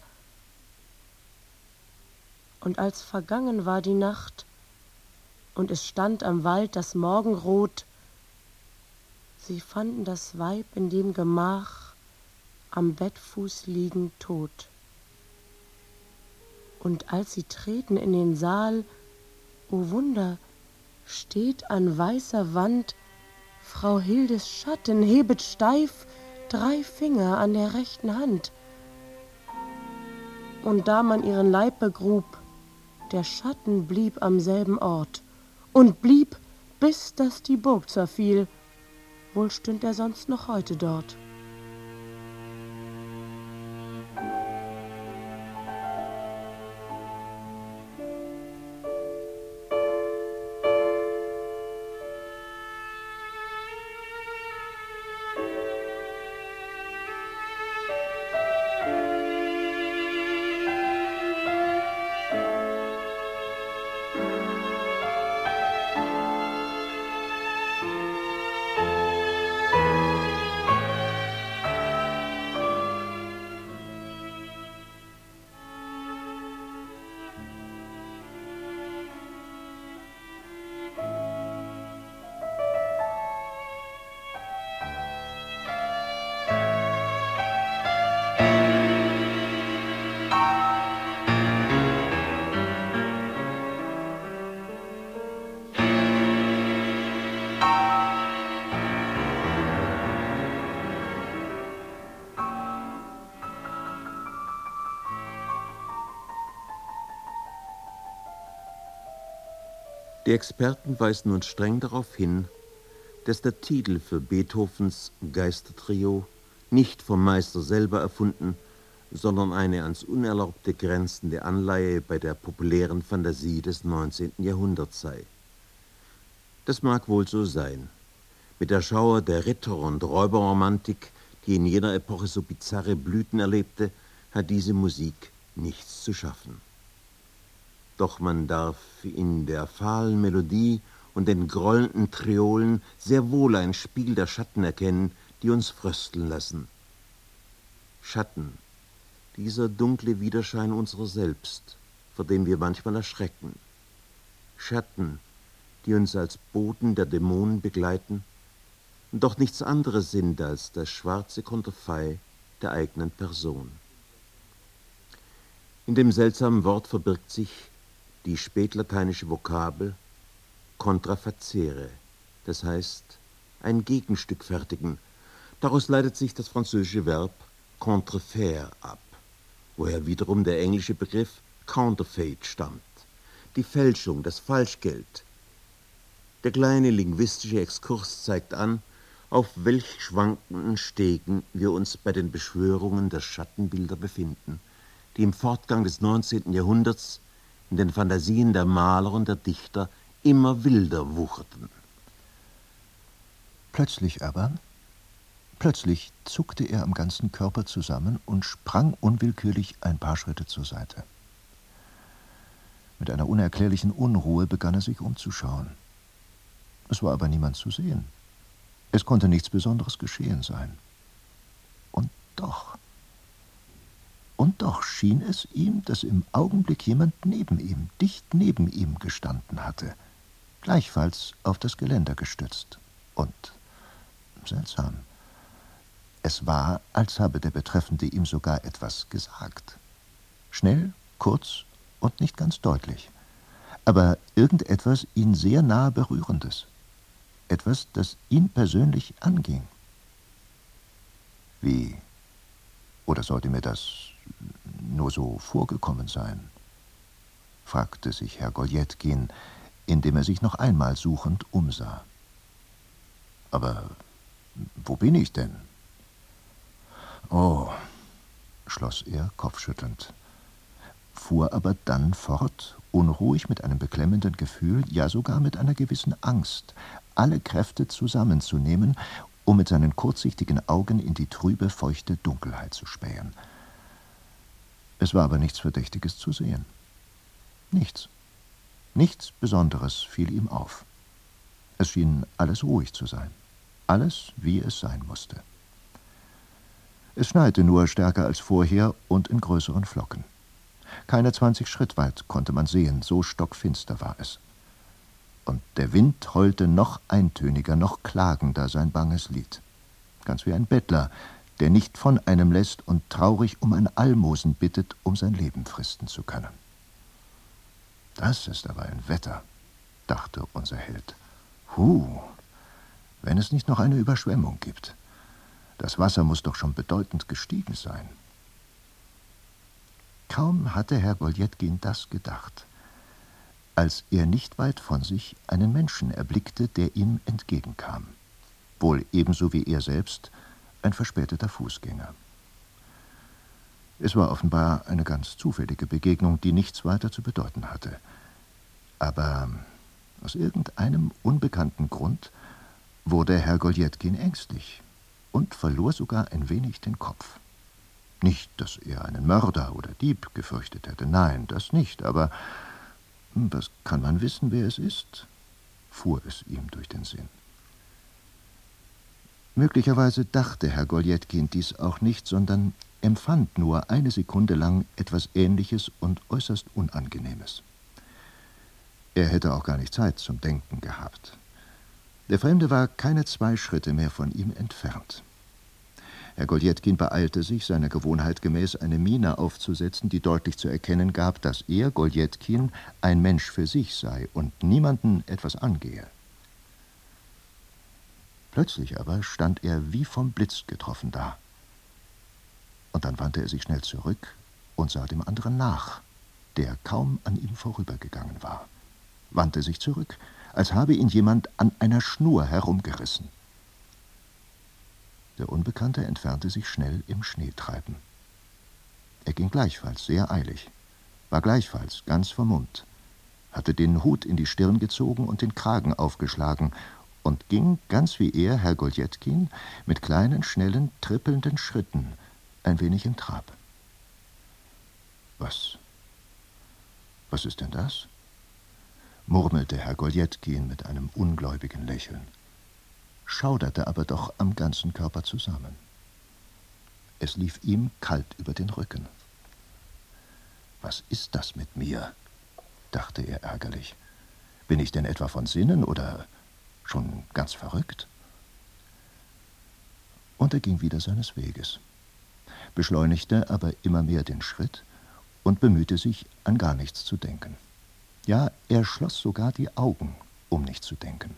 Und als vergangen war die Nacht, und es stand am Wald das Morgenrot, sie fanden das Weib in dem Gemach am Bettfuß liegend tot. Und als sie treten in den Saal, o Wunder, steht an weißer Wand Frau Hildes Schatten, hebet steif drei Finger an der rechten Hand. Und da man ihren Leib begrub, der Schatten blieb am selben Ort und blieb, bis dass die Burg zerfiel. Wohl stünd er sonst noch heute dort. Die Experten weisen uns streng darauf hin, dass der Titel für Beethovens Geistertrio nicht vom Meister selber erfunden, sondern eine ans Unerlaubte grenzende Anleihe bei der populären Fantasie des neunzehnten Jahrhunderts sei. Das mag wohl so sein. Mit der Schauer der Ritter- und Räuberromantik, die in jener Epoche so bizarre Blüten erlebte, hat diese Musik nichts zu schaffen. Doch man darf in der fahlen Melodie und den grollenden Triolen sehr wohl ein Spiel der Schatten erkennen, die uns frösteln lassen. Schatten, dieser dunkle Widerschein unserer selbst, vor dem wir manchmal erschrecken. Schatten, die uns als Boten der Dämonen begleiten und doch nichts anderes sind als das schwarze Konterfei der eigenen Person. In dem seltsamen Wort verbirgt sich die spätlateinische Vokabel contrafacere, das heißt ein Gegenstück fertigen. Daraus leitet sich das französische Verb contrefaire ab, woher wiederum der englische Begriff counterfeit stammt, die Fälschung, das Falschgeld. Der kleine linguistische Exkurs zeigt an, auf welch schwankenden Stegen wir uns bei den Beschwörungen der Schattenbilder befinden, die im Fortgang des neunzehnten Jahrhunderts in den Fantasien der Maler und der Dichter immer wilder wucherten. Plötzlich aber, plötzlich zuckte er am ganzen Körper zusammen und sprang unwillkürlich ein paar Schritte zur Seite. Mit einer unerklärlichen Unruhe begann er sich umzuschauen. Es war aber niemand zu sehen. Es konnte nichts Besonderes geschehen sein. Und doch, und doch schien es ihm, dass im Augenblick jemand neben ihm, dicht neben ihm gestanden hatte, gleichfalls auf das Geländer gestützt. Und seltsam, es war, als habe der Betreffende ihm sogar etwas gesagt. Schnell, kurz und nicht ganz deutlich, aber irgendetwas ihn sehr nahe Berührendes. Etwas, das ihn persönlich anging. Wie? Oder sollte mir das nur so vorgekommen sein? Fragte sich Herr Goljetkin, indem er sich noch einmal suchend umsah. Aber wo bin ich denn? Oh, schloss er kopfschüttelnd, fuhr aber dann fort, unruhig mit einem beklemmenden Gefühl, ja sogar mit einer gewissen Angst, alle Kräfte zusammenzunehmen, um mit seinen kurzsichtigen Augen in die trübe, feuchte Dunkelheit zu spähen. Es war aber nichts Verdächtiges zu sehen. Nichts. Nichts Besonderes fiel ihm auf. Es schien alles ruhig zu sein. Alles, wie es sein musste. Es schneite nur stärker als vorher und in größeren Flocken. Keine zwanzig Schritt weit konnte man sehen, so stockfinster war es. Und der Wind heulte noch eintöniger, noch klagender sein banges Lied. Ganz wie ein Bettler, der nicht von einem lässt und traurig um ein Almosen bittet, um sein Leben fristen zu können. Das ist aber ein Wetter, dachte unser Held. Huh, wenn es nicht noch eine Überschwemmung gibt. Das Wasser muss doch schon bedeutend gestiegen sein. Kaum hatte Herr Goljetkin das gedacht, als er nicht weit von sich einen Menschen erblickte, der ihm entgegenkam. Wohl ebenso wie er selbst ein verspäteter Fußgänger. Es war offenbar eine ganz zufällige Begegnung, die nichts weiter zu bedeuten hatte. Aber aus irgendeinem unbekannten Grund wurde Herr Goljetkin ängstlich und verlor sogar ein wenig den Kopf. Nicht, dass er einen Mörder oder Dieb gefürchtet hätte, nein, das nicht, aber was kann man wissen, wer es ist, fuhr es ihm durch den Sinn. Möglicherweise dachte Herr Goljetkin dies auch nicht, sondern empfand nur eine Sekunde lang etwas Ähnliches und äußerst Unangenehmes. Er hätte auch gar nicht Zeit zum Denken gehabt. Der Fremde war keine zwei Schritte mehr von ihm entfernt. Herr Goljetkin beeilte sich, seiner Gewohnheit gemäß eine Miene aufzusetzen, die deutlich zu erkennen gab, dass er, Goljetkin, ein Mensch für sich sei und niemanden etwas angehe. Plötzlich aber stand er wie vom Blitz getroffen da. Und dann wandte er sich schnell zurück und sah dem anderen nach, der kaum an ihm vorübergegangen war. Wandte sich zurück, als habe ihn jemand an einer Schnur herumgerissen. Der Unbekannte entfernte sich schnell im Schneetreiben. Er ging gleichfalls sehr eilig, war gleichfalls ganz vermummt, hatte den Hut in die Stirn gezogen und den Kragen aufgeschlagen und ging, ganz wie er, Herr Goljetkin, mit kleinen, schnellen, trippelnden Schritten ein wenig im Trab. Was? Was ist denn das? Murmelte Herr Goljetkin mit einem ungläubigen Lächeln, schauderte aber doch am ganzen Körper zusammen. Es lief ihm kalt über den Rücken. Was ist das mit mir? Dachte er ärgerlich. Bin ich denn etwa von Sinnen oder schon ganz verrückt? Und er ging wieder seines Weges, beschleunigte aber immer mehr den Schritt und bemühte sich, an gar nichts zu denken. Ja, er schloss sogar die Augen, um nicht zu denken.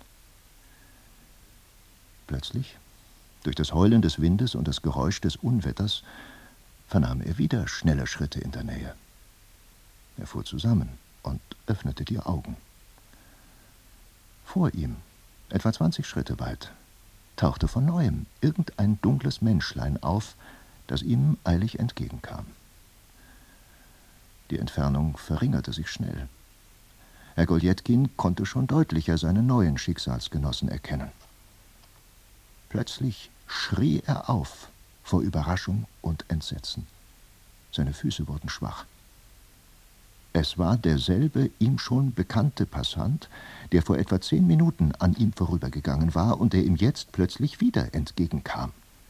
Plötzlich, durch das Heulen des Windes und das Geräusch des Unwetters, vernahm er wieder schnelle Schritte in der Nähe. Er fuhr zusammen und öffnete die Augen. Vor ihm, etwa zwanzig Schritte weit, tauchte von neuem irgendein dunkles Menschlein auf, das ihm eilig entgegenkam. Die Entfernung verringerte sich schnell. Herr Goljetkin konnte schon deutlicher seinen neuen Schicksalsgenossen erkennen. Plötzlich schrie er auf vor Überraschung und Entsetzen. Seine Füße wurden schwach. Es war derselbe ihm schon bekannte Passant, der vor etwa zehn Minuten an ihm vorübergegangen war und der ihm jetzt plötzlich wieder entgegenkam.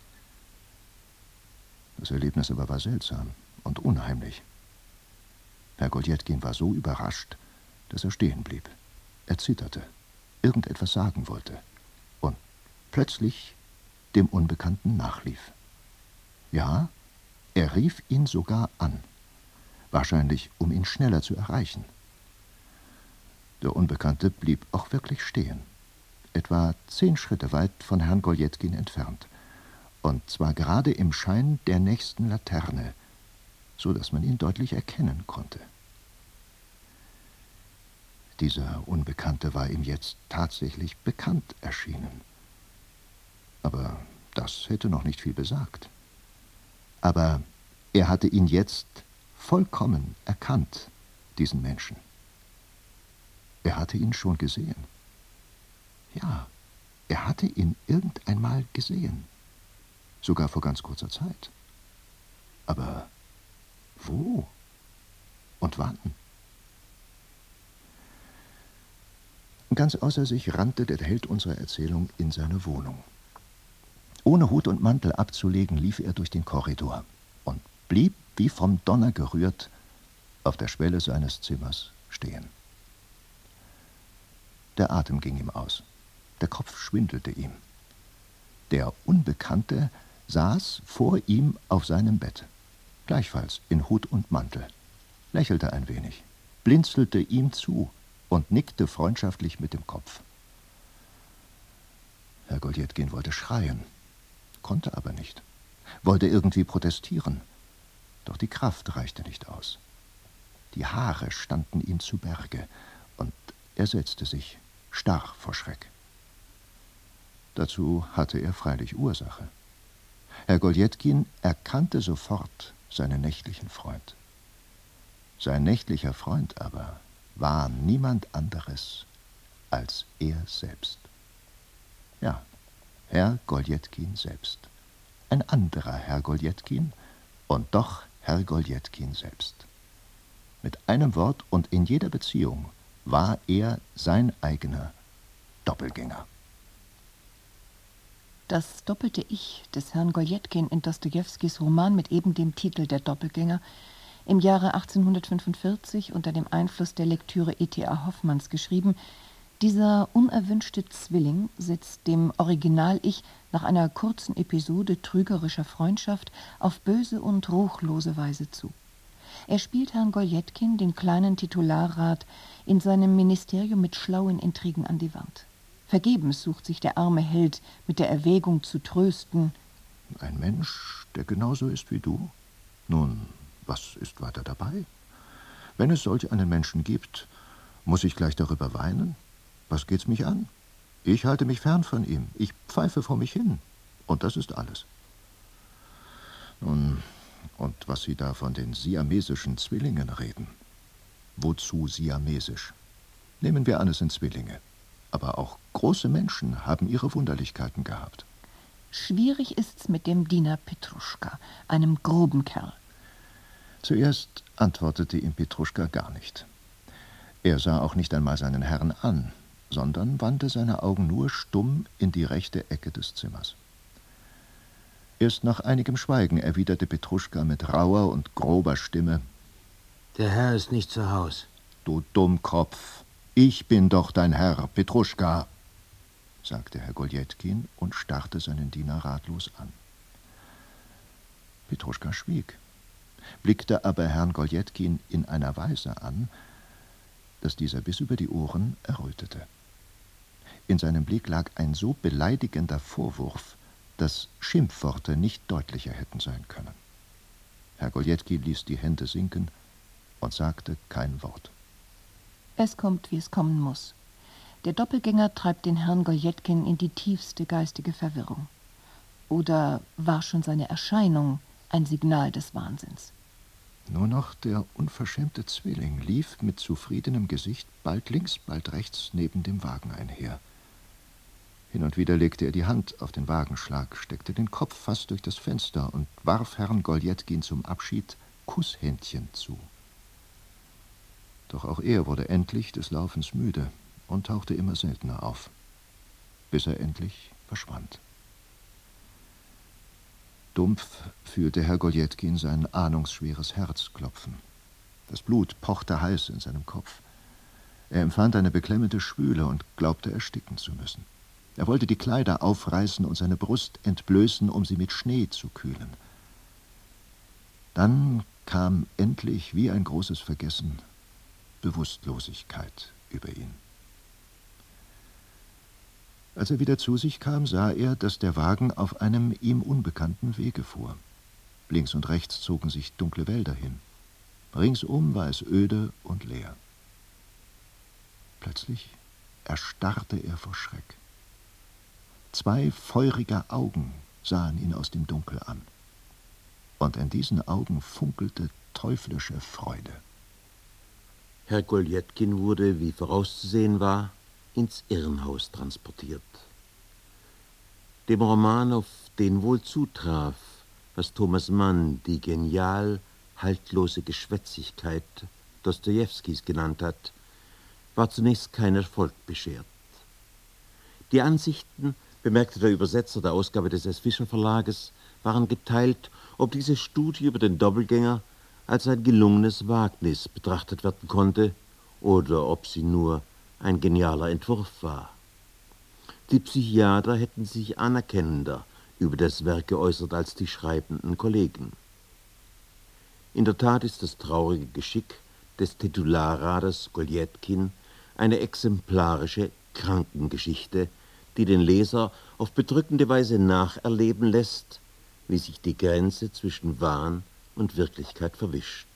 Das Erlebnis aber war seltsam und unheimlich. Herr Goljetkin war so überrascht, dass er stehen blieb. Er zitterte, irgendetwas sagen wollte und plötzlich dem Unbekannten nachlief. Ja, er rief ihn sogar an, wahrscheinlich um ihn schneller zu erreichen. Der Unbekannte blieb auch wirklich stehen, etwa zehn Schritte weit von Herrn Goljetkin entfernt, und zwar gerade im Schein der nächsten Laterne, so dass man ihn deutlich erkennen konnte. Dieser Unbekannte war ihm jetzt tatsächlich bekannt erschienen. Aber das hätte noch nicht viel besagt. Aber er hatte ihn jetzt vollkommen erkannt, diesen Menschen. Er hatte ihn schon gesehen. Ja, er hatte ihn irgendeinmal gesehen. Sogar vor ganz kurzer Zeit. Aber wo und wann? Ganz außer sich rannte der Held unserer Erzählung in seine Wohnung. Ohne Hut und Mantel abzulegen, lief er durch den Korridor und blieb, wie vom Donner gerührt, auf der Schwelle seines Zimmers stehen. Der Atem ging ihm aus, der Kopf schwindelte ihm. Der Unbekannte saß vor ihm auf seinem Bett, gleichfalls in Hut und Mantel, lächelte ein wenig, blinzelte ihm zu und nickte freundschaftlich mit dem Kopf. Herr Goljetkin wollte schreien, konnte aber nicht, wollte irgendwie protestieren, doch die Kraft reichte nicht aus. Die Haare standen ihm zu Berge und er setzte sich, starr vor Schreck. Dazu hatte er freilich Ursache. Herr Goljetkin erkannte sofort seinen nächtlichen Freund. Sein nächtlicher Freund aber war niemand anderes als er selbst. Ja, Herr Goljetkin selbst. Ein anderer Herr Goljetkin und doch Herr Goljetkin selbst. Mit einem Wort und in jeder Beziehung war er sein eigener Doppelgänger. Das doppelte Ich des Herrn Goljetkin in Dostojewskis Roman mit eben dem Titel Der Doppelgänger, im Jahre achtzehnhundertfünfundvierzig unter dem Einfluss der Lektüre E T A Hoffmanns geschrieben. Dieser unerwünschte Zwilling setzt dem Original-Ich nach einer kurzen Episode trügerischer Freundschaft auf böse und ruchlose Weise zu. Er spielt Herrn Goljetkin, den kleinen Titularrat, in seinem Ministerium mit schlauen Intrigen an die Wand. Vergebens sucht sich der arme Held mit der Erwägung zu trösten. Ein Mensch, der genauso ist wie du? Nun, was ist weiter dabei? Wenn es solch einen Menschen gibt, muss ich gleich darüber weinen? Was geht's mich an? Ich halte mich fern von ihm. Ich pfeife vor mich hin. Und das ist alles. Nun, und was Sie da von den siamesischen Zwillingen reden. Wozu siamesisch? Nehmen wir an, es sind Zwillinge. Aber auch große Menschen haben ihre Wunderlichkeiten gehabt. Schwierig ist's mit dem Diener Petruschka, einem groben Kerl. Zuerst antwortete ihm Petruschka gar nicht. Er sah auch nicht einmal seinen Herrn an, sondern wandte seine Augen nur stumm in die rechte Ecke des Zimmers. Erst nach einigem Schweigen erwiderte Petruschka mit rauer und grober Stimme: Der Herr ist nicht zu Haus. »Du Dummkopf, ich bin doch dein Herr, Petruschka«, sagte Herr Goljetkin und starrte seinen Diener ratlos an. Petruschka schwieg, blickte aber Herrn Goljetkin in einer Weise an, dass dieser bis über die Ohren errötete. In seinem Blick lag ein so beleidigender Vorwurf, dass Schimpfworte nicht deutlicher hätten sein können. Herr Goljetkin ließ die Hände sinken und sagte kein Wort. Es kommt, wie es kommen muss. Der Doppelgänger treibt den Herrn Goljetkin in die tiefste geistige Verwirrung. Oder war schon seine Erscheinung ein Signal des Wahnsinns? Nur noch der unverschämte Zwilling lief mit zufriedenem Gesicht bald links, bald rechts neben dem Wagen einher. Hin und wieder legte er die Hand auf den Wagenschlag, steckte den Kopf fast durch das Fenster und warf Herrn Goljetkin zum Abschied Kusshändchen zu. Doch auch er wurde endlich des Laufens müde und tauchte immer seltener auf, bis er endlich verschwand. Dumpf fühlte Herr Goljetkin sein ahnungsschweres Herz klopfen. Das Blut pochte heiß in seinem Kopf. Er empfand eine beklemmende Schwüle und glaubte ersticken zu müssen. Er wollte die Kleider aufreißen und seine Brust entblößen, um sie mit Schnee zu kühlen. Dann kam endlich, wie ein großes Vergessen, Bewusstlosigkeit über ihn. Als er wieder zu sich kam, sah er, dass der Wagen auf einem ihm unbekannten Wege fuhr. Links und rechts zogen sich dunkle Wälder hin. Ringsum war es öde und leer. Plötzlich erstarrte er vor Schreck. Zwei feurige Augen sahen ihn aus dem Dunkel an. Und in diesen Augen funkelte teuflische Freude. Herr Goljetkin wurde, wie vorauszusehen war, ins Irrenhaus transportiert. Dem Roman, auf den wohl zutraf, was Thomas Mann die genial haltlose Geschwätzigkeit Dostojewskis genannt hat, war zunächst kein Erfolg beschert. Die Ansichten, bemerkte der Übersetzer der Ausgabe des S. Fischer Verlages, waren geteilt, ob diese Studie über den Doppelgänger als ein gelungenes Wagnis betrachtet werden konnte oder ob sie nur ein genialer Entwurf war. Die Psychiater hätten sich anerkennender über das Werk geäußert als die schreibenden Kollegen. In der Tat ist das traurige Geschick des Titularraters Goljetkin eine exemplarische Krankengeschichte, die den Leser auf bedrückende Weise nacherleben lässt, wie sich die Grenze zwischen Wahn und Wirklichkeit verwischt.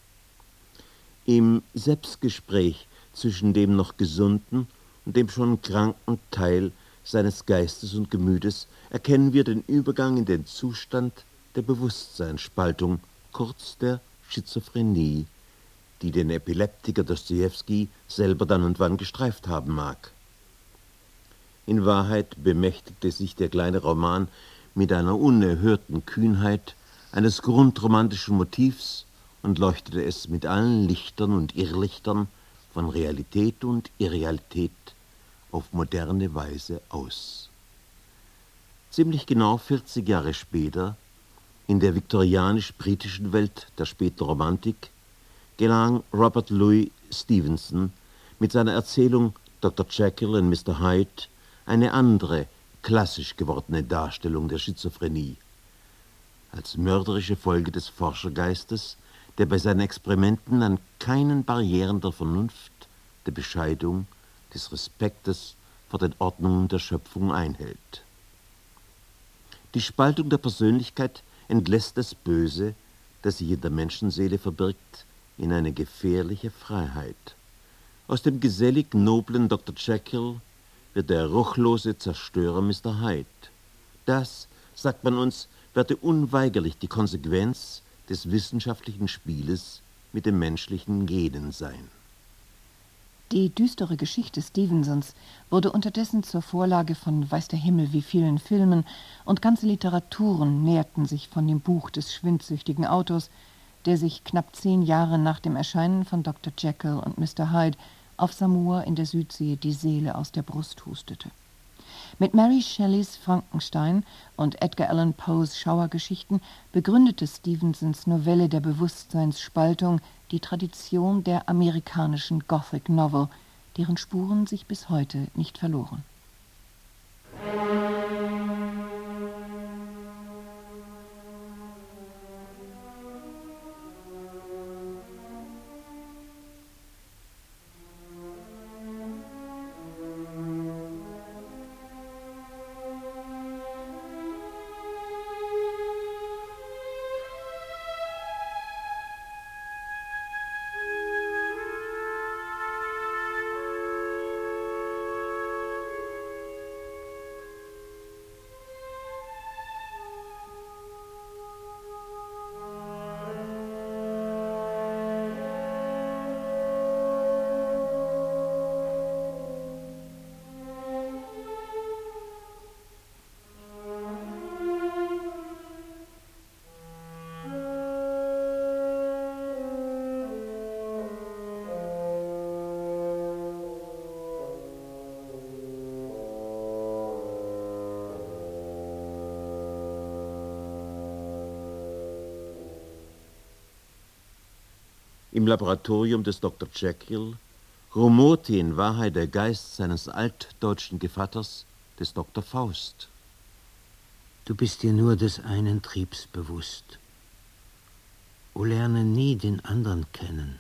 Im Selbstgespräch zwischen dem noch gesunden und dem schon kranken Teil seines Geistes und Gemütes erkennen wir den Übergang in den Zustand der Bewusstseinsspaltung, kurz der Schizophrenie, die den Epileptiker Dostojewski selber dann und wann gestreift haben mag. In Wahrheit bemächtigte sich der kleine Roman mit einer unerhörten Kühnheit eines grundromantischen Motivs und leuchtete es mit allen Lichtern und Irrlichtern von Realität und Irrealität auf moderne Weise aus. Ziemlich genau vierzig Jahre später, in der viktorianisch-britischen Welt der späten Romantik, gelang Robert Louis Stevenson mit seiner Erzählung Doktor Jekyll und Mister Hyde eine andere, klassisch gewordene Darstellung der Schizophrenie. Als mörderische Folge des Forschergeistes, der bei seinen Experimenten an keinen Barrieren der Vernunft, der Bescheidung, des Respektes vor den Ordnungen der Schöpfung einhält. Die Spaltung der Persönlichkeit entlässt das Böse, das sich in der Menschenseele verbirgt, in eine gefährliche Freiheit. Aus dem gesellig noblen Doktor Jekyll wird der ruchlose Zerstörer Mister Hyde. Das, sagt man uns, werde unweigerlich die Konsequenz des wissenschaftlichen Spieles mit dem menschlichen Genen sein. Die düstere Geschichte Stevensons wurde unterdessen zur Vorlage von weiß der Himmel wie vielen Filmen, und ganze Literaturen nährten sich von dem Buch des schwindsüchtigen Autors, der sich knapp zehn Jahre nach dem Erscheinen von Doktor Jekyll und Mister Hyde auf Samoa in der Südsee die Seele aus der Brust hustete. Mit Mary Shelleys Frankenstein und Edgar Allan Poes Schauergeschichten begründete Stevensons Novelle der Bewusstseinsspaltung die Tradition der amerikanischen Gothic Novel, deren Spuren sich bis heute nicht verloren. im Laboratorium des Doktor Jekyll, rumorte in Wahrheit der Geist seines altdeutschen Gevatters, des Doktor Faust. Du bist dir nur des einen Triebs bewusst. O lerne nie den anderen kennen.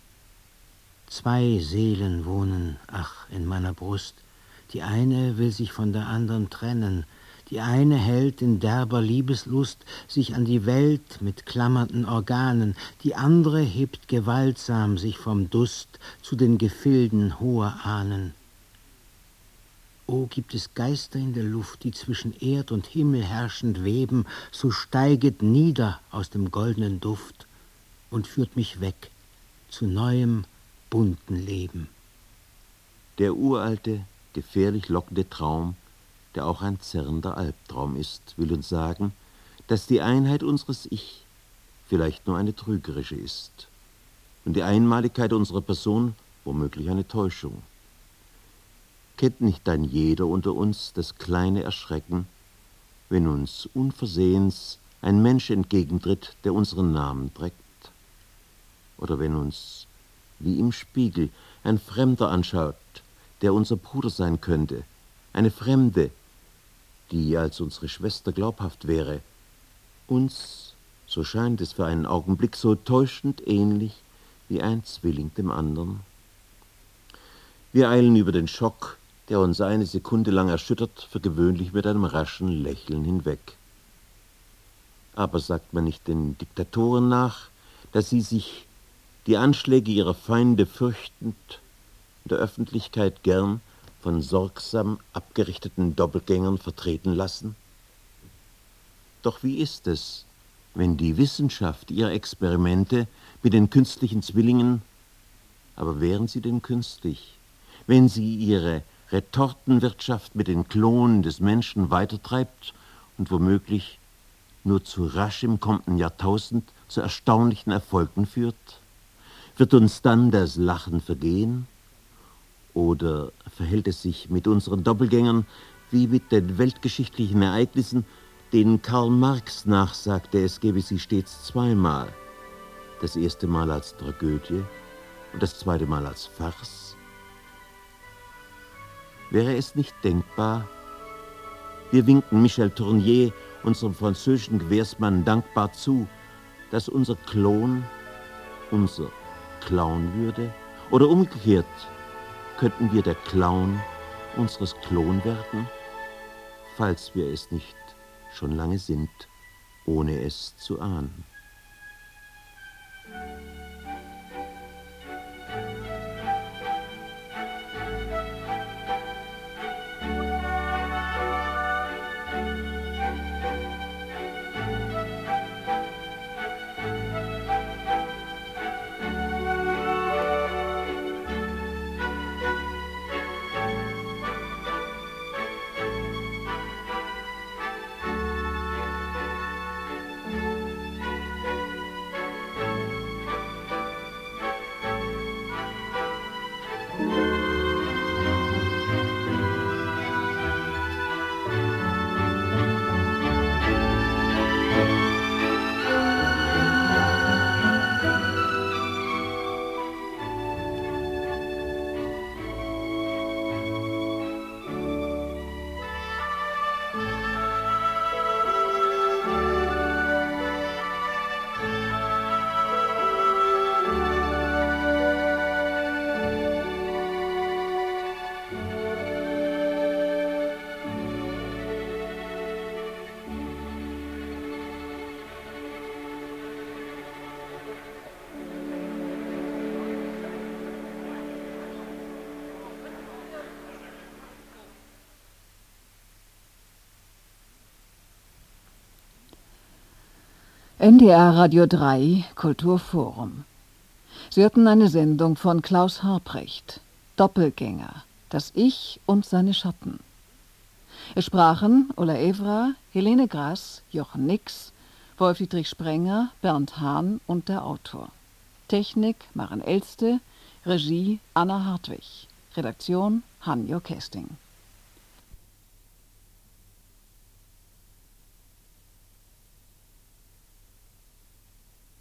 Zwei Seelen wohnen, ach, in meiner Brust. Die eine will sich von der anderen trennen. Die eine hält in derber Liebeslust sich an die Welt mit klammernden Organen. Die andere hebt gewaltsam sich vom Dust zu den Gefilden hoher Ahnen. O, gibt es Geister in der Luft, die zwischen Erd und Himmel herrschend weben, so steiget nieder aus dem goldenen Duft und führt mich weg zu neuem, bunten Leben. Der uralte, gefährlich lockende Traum, der auch ein zerrender Albtraum ist, will uns sagen, dass die Einheit unseres Ich vielleicht nur eine trügerische ist und die Einmaligkeit unserer Person womöglich eine Täuschung. Kennt nicht dann jeder unter uns das kleine Erschrecken, wenn uns unversehens ein Mensch entgegentritt, der unseren Namen trägt? Oder wenn uns, wie im Spiegel, ein Fremder anschaut, der unser Bruder sein könnte, eine Fremde, die als unsere Schwester glaubhaft wäre, uns, so scheint es für einen Augenblick, so täuschend ähnlich wie ein Zwilling dem anderen? Wir eilen über den Schock, der uns eine Sekunde lang erschüttert, für gewöhnlich mit einem raschen Lächeln hinweg. Aber sagt man nicht den Diktatoren nach, dass sie sich, die Anschläge ihrer Feinde fürchtend, in der Öffentlichkeit gern von sorgsam abgerichteten Doppelgängern vertreten lassen? Doch wie ist es, wenn die Wissenschaft ihre Experimente mit den künstlichen Zwillingen, aber wären sie denn künstlich, wenn sie ihre Retortenwirtschaft mit den Klonen des Menschen weitertreibt und womöglich nur zu rasch im kommenden Jahrtausend zu erstaunlichen Erfolgen führt? Wird uns dann das Lachen vergehen? Oder verhält es sich mit unseren Doppelgängern wie mit den weltgeschichtlichen Ereignissen, denen Karl Marx nachsagte, es gebe sie stets zweimal. Das erste Mal als Tragödie und das zweite Mal als Farce? Wäre es nicht denkbar, wir winken Michel Tournier, unserem französischen Gewährsmann, dankbar zu, dass unser Klon unser Clown würde? Oder umgekehrt, könnten wir der Clown unseres Klon werden, falls wir es nicht schon lange sind, ohne es zu ahnen? N D R Radio drei Kulturforum. Sie hörten eine Sendung von Klaus Harprecht, Doppelgänger, das Ich und seine Schatten. Es sprachen Ulla Evra, Helene Grass, Jochen Nix, Wolf-Dietrich Sprenger, Bernd Hahn und der Autor. Technik Maren Elste, Regie Anna Hartwig, Redaktion Hanjo Kesting.